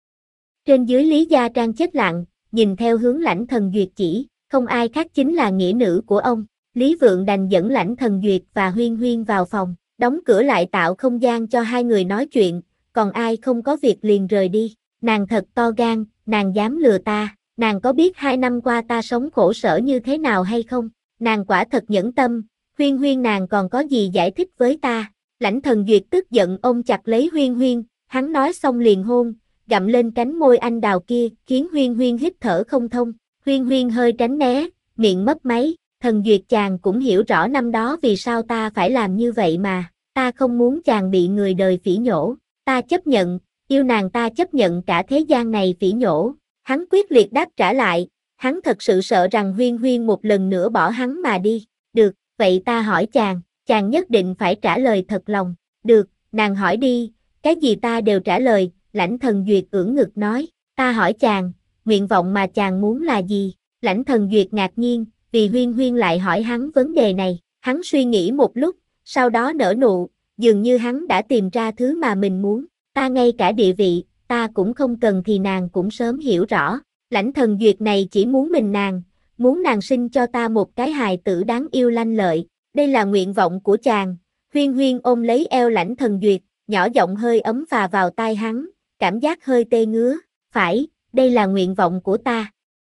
Trên dưới Lý Gia Trang chết lặng, nhìn theo hướng Lãnh Thần Duyệt chỉ, không ai khác chính là nghĩa nữ của ông. Lý Vượng đành dẫn Lãnh Thần Duyệt và Huyên Huyên vào phòng, đóng cửa lại tạo không gian cho hai người nói chuyện, còn ai không có việc liền rời đi. Nàng thật to gan, nàng dám lừa ta, nàng có biết 2 năm qua ta sống khổ sở như thế nào hay không? Nàng quả thật nhẫn tâm, Huyên Huyên nàng còn có gì giải thích với ta? Lãnh Thần Duyệt tức giận ôm chặt lấy Huyên Huyên, hắn nói xong liền hôn, gặm lên cánh môi anh đào kia, khiến Huyên Huyên hít thở không thông. Huyên Huyên hơi tránh né, miệng mấp máy, Thần Duyệt chàng cũng hiểu rõ năm đó vì sao ta phải làm như vậy mà, ta không muốn chàng bị người đời phỉ nhổ, ta chấp nhận, yêu nàng ta chấp nhận cả thế gian này phỉ nhổ. Hắn quyết liệt đáp trả lại, hắn thật sự sợ rằng Huyên Huyên một lần nữa bỏ hắn mà đi. Được, vậy ta hỏi chàng nhất định phải trả lời thật lòng. Được, nàng hỏi đi, cái gì ta đều trả lời. Lãnh Thần Duyệt ưỡn ngực nói, ta hỏi chàng, nguyện vọng mà chàng muốn là gì? Lãnh Thần Duyệt ngạc nhiên, vì Huyên Huyên lại hỏi hắn vấn đề này. Hắn suy nghĩ một lúc, sau đó nở nụ, dường như hắn đã tìm ra thứ mà mình muốn. Ta ngay cả địa vị, ta cũng không cần thì nàng cũng sớm hiểu rõ. Lãnh Thần Duyệt này chỉ muốn mình nàng, muốn nàng sinh cho ta một cái hài tử đáng yêu lanh lợi. Đây là nguyện vọng của chàng. Huyên Huyên ôm lấy eo Lãnh Thần Duyệt, nhỏ giọng hơi ấm phà vào tai hắn, cảm giác hơi tê ngứa. Phải, đây là nguyện vọng của ta.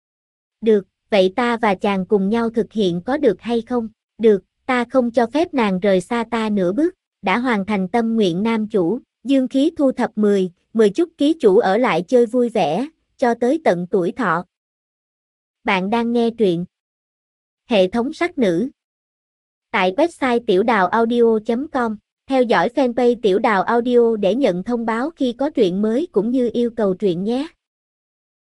Được, vậy ta và chàng cùng nhau thực hiện có được hay không? Được, ta không cho phép nàng rời xa ta nửa bước. Đã hoàn thành tâm nguyện nam chủ, dương khí thu thập 10 chút ký chủ ở lại chơi vui vẻ, cho tới tận tuổi thọ. Bạn đang nghe truyện Hệ thống sắc nữ tại website tiểudàuaudio.com. Theo dõi fanpage Tiểu Đào Audio để nhận thông báo khi có truyện mới cũng như yêu cầu truyện nhé.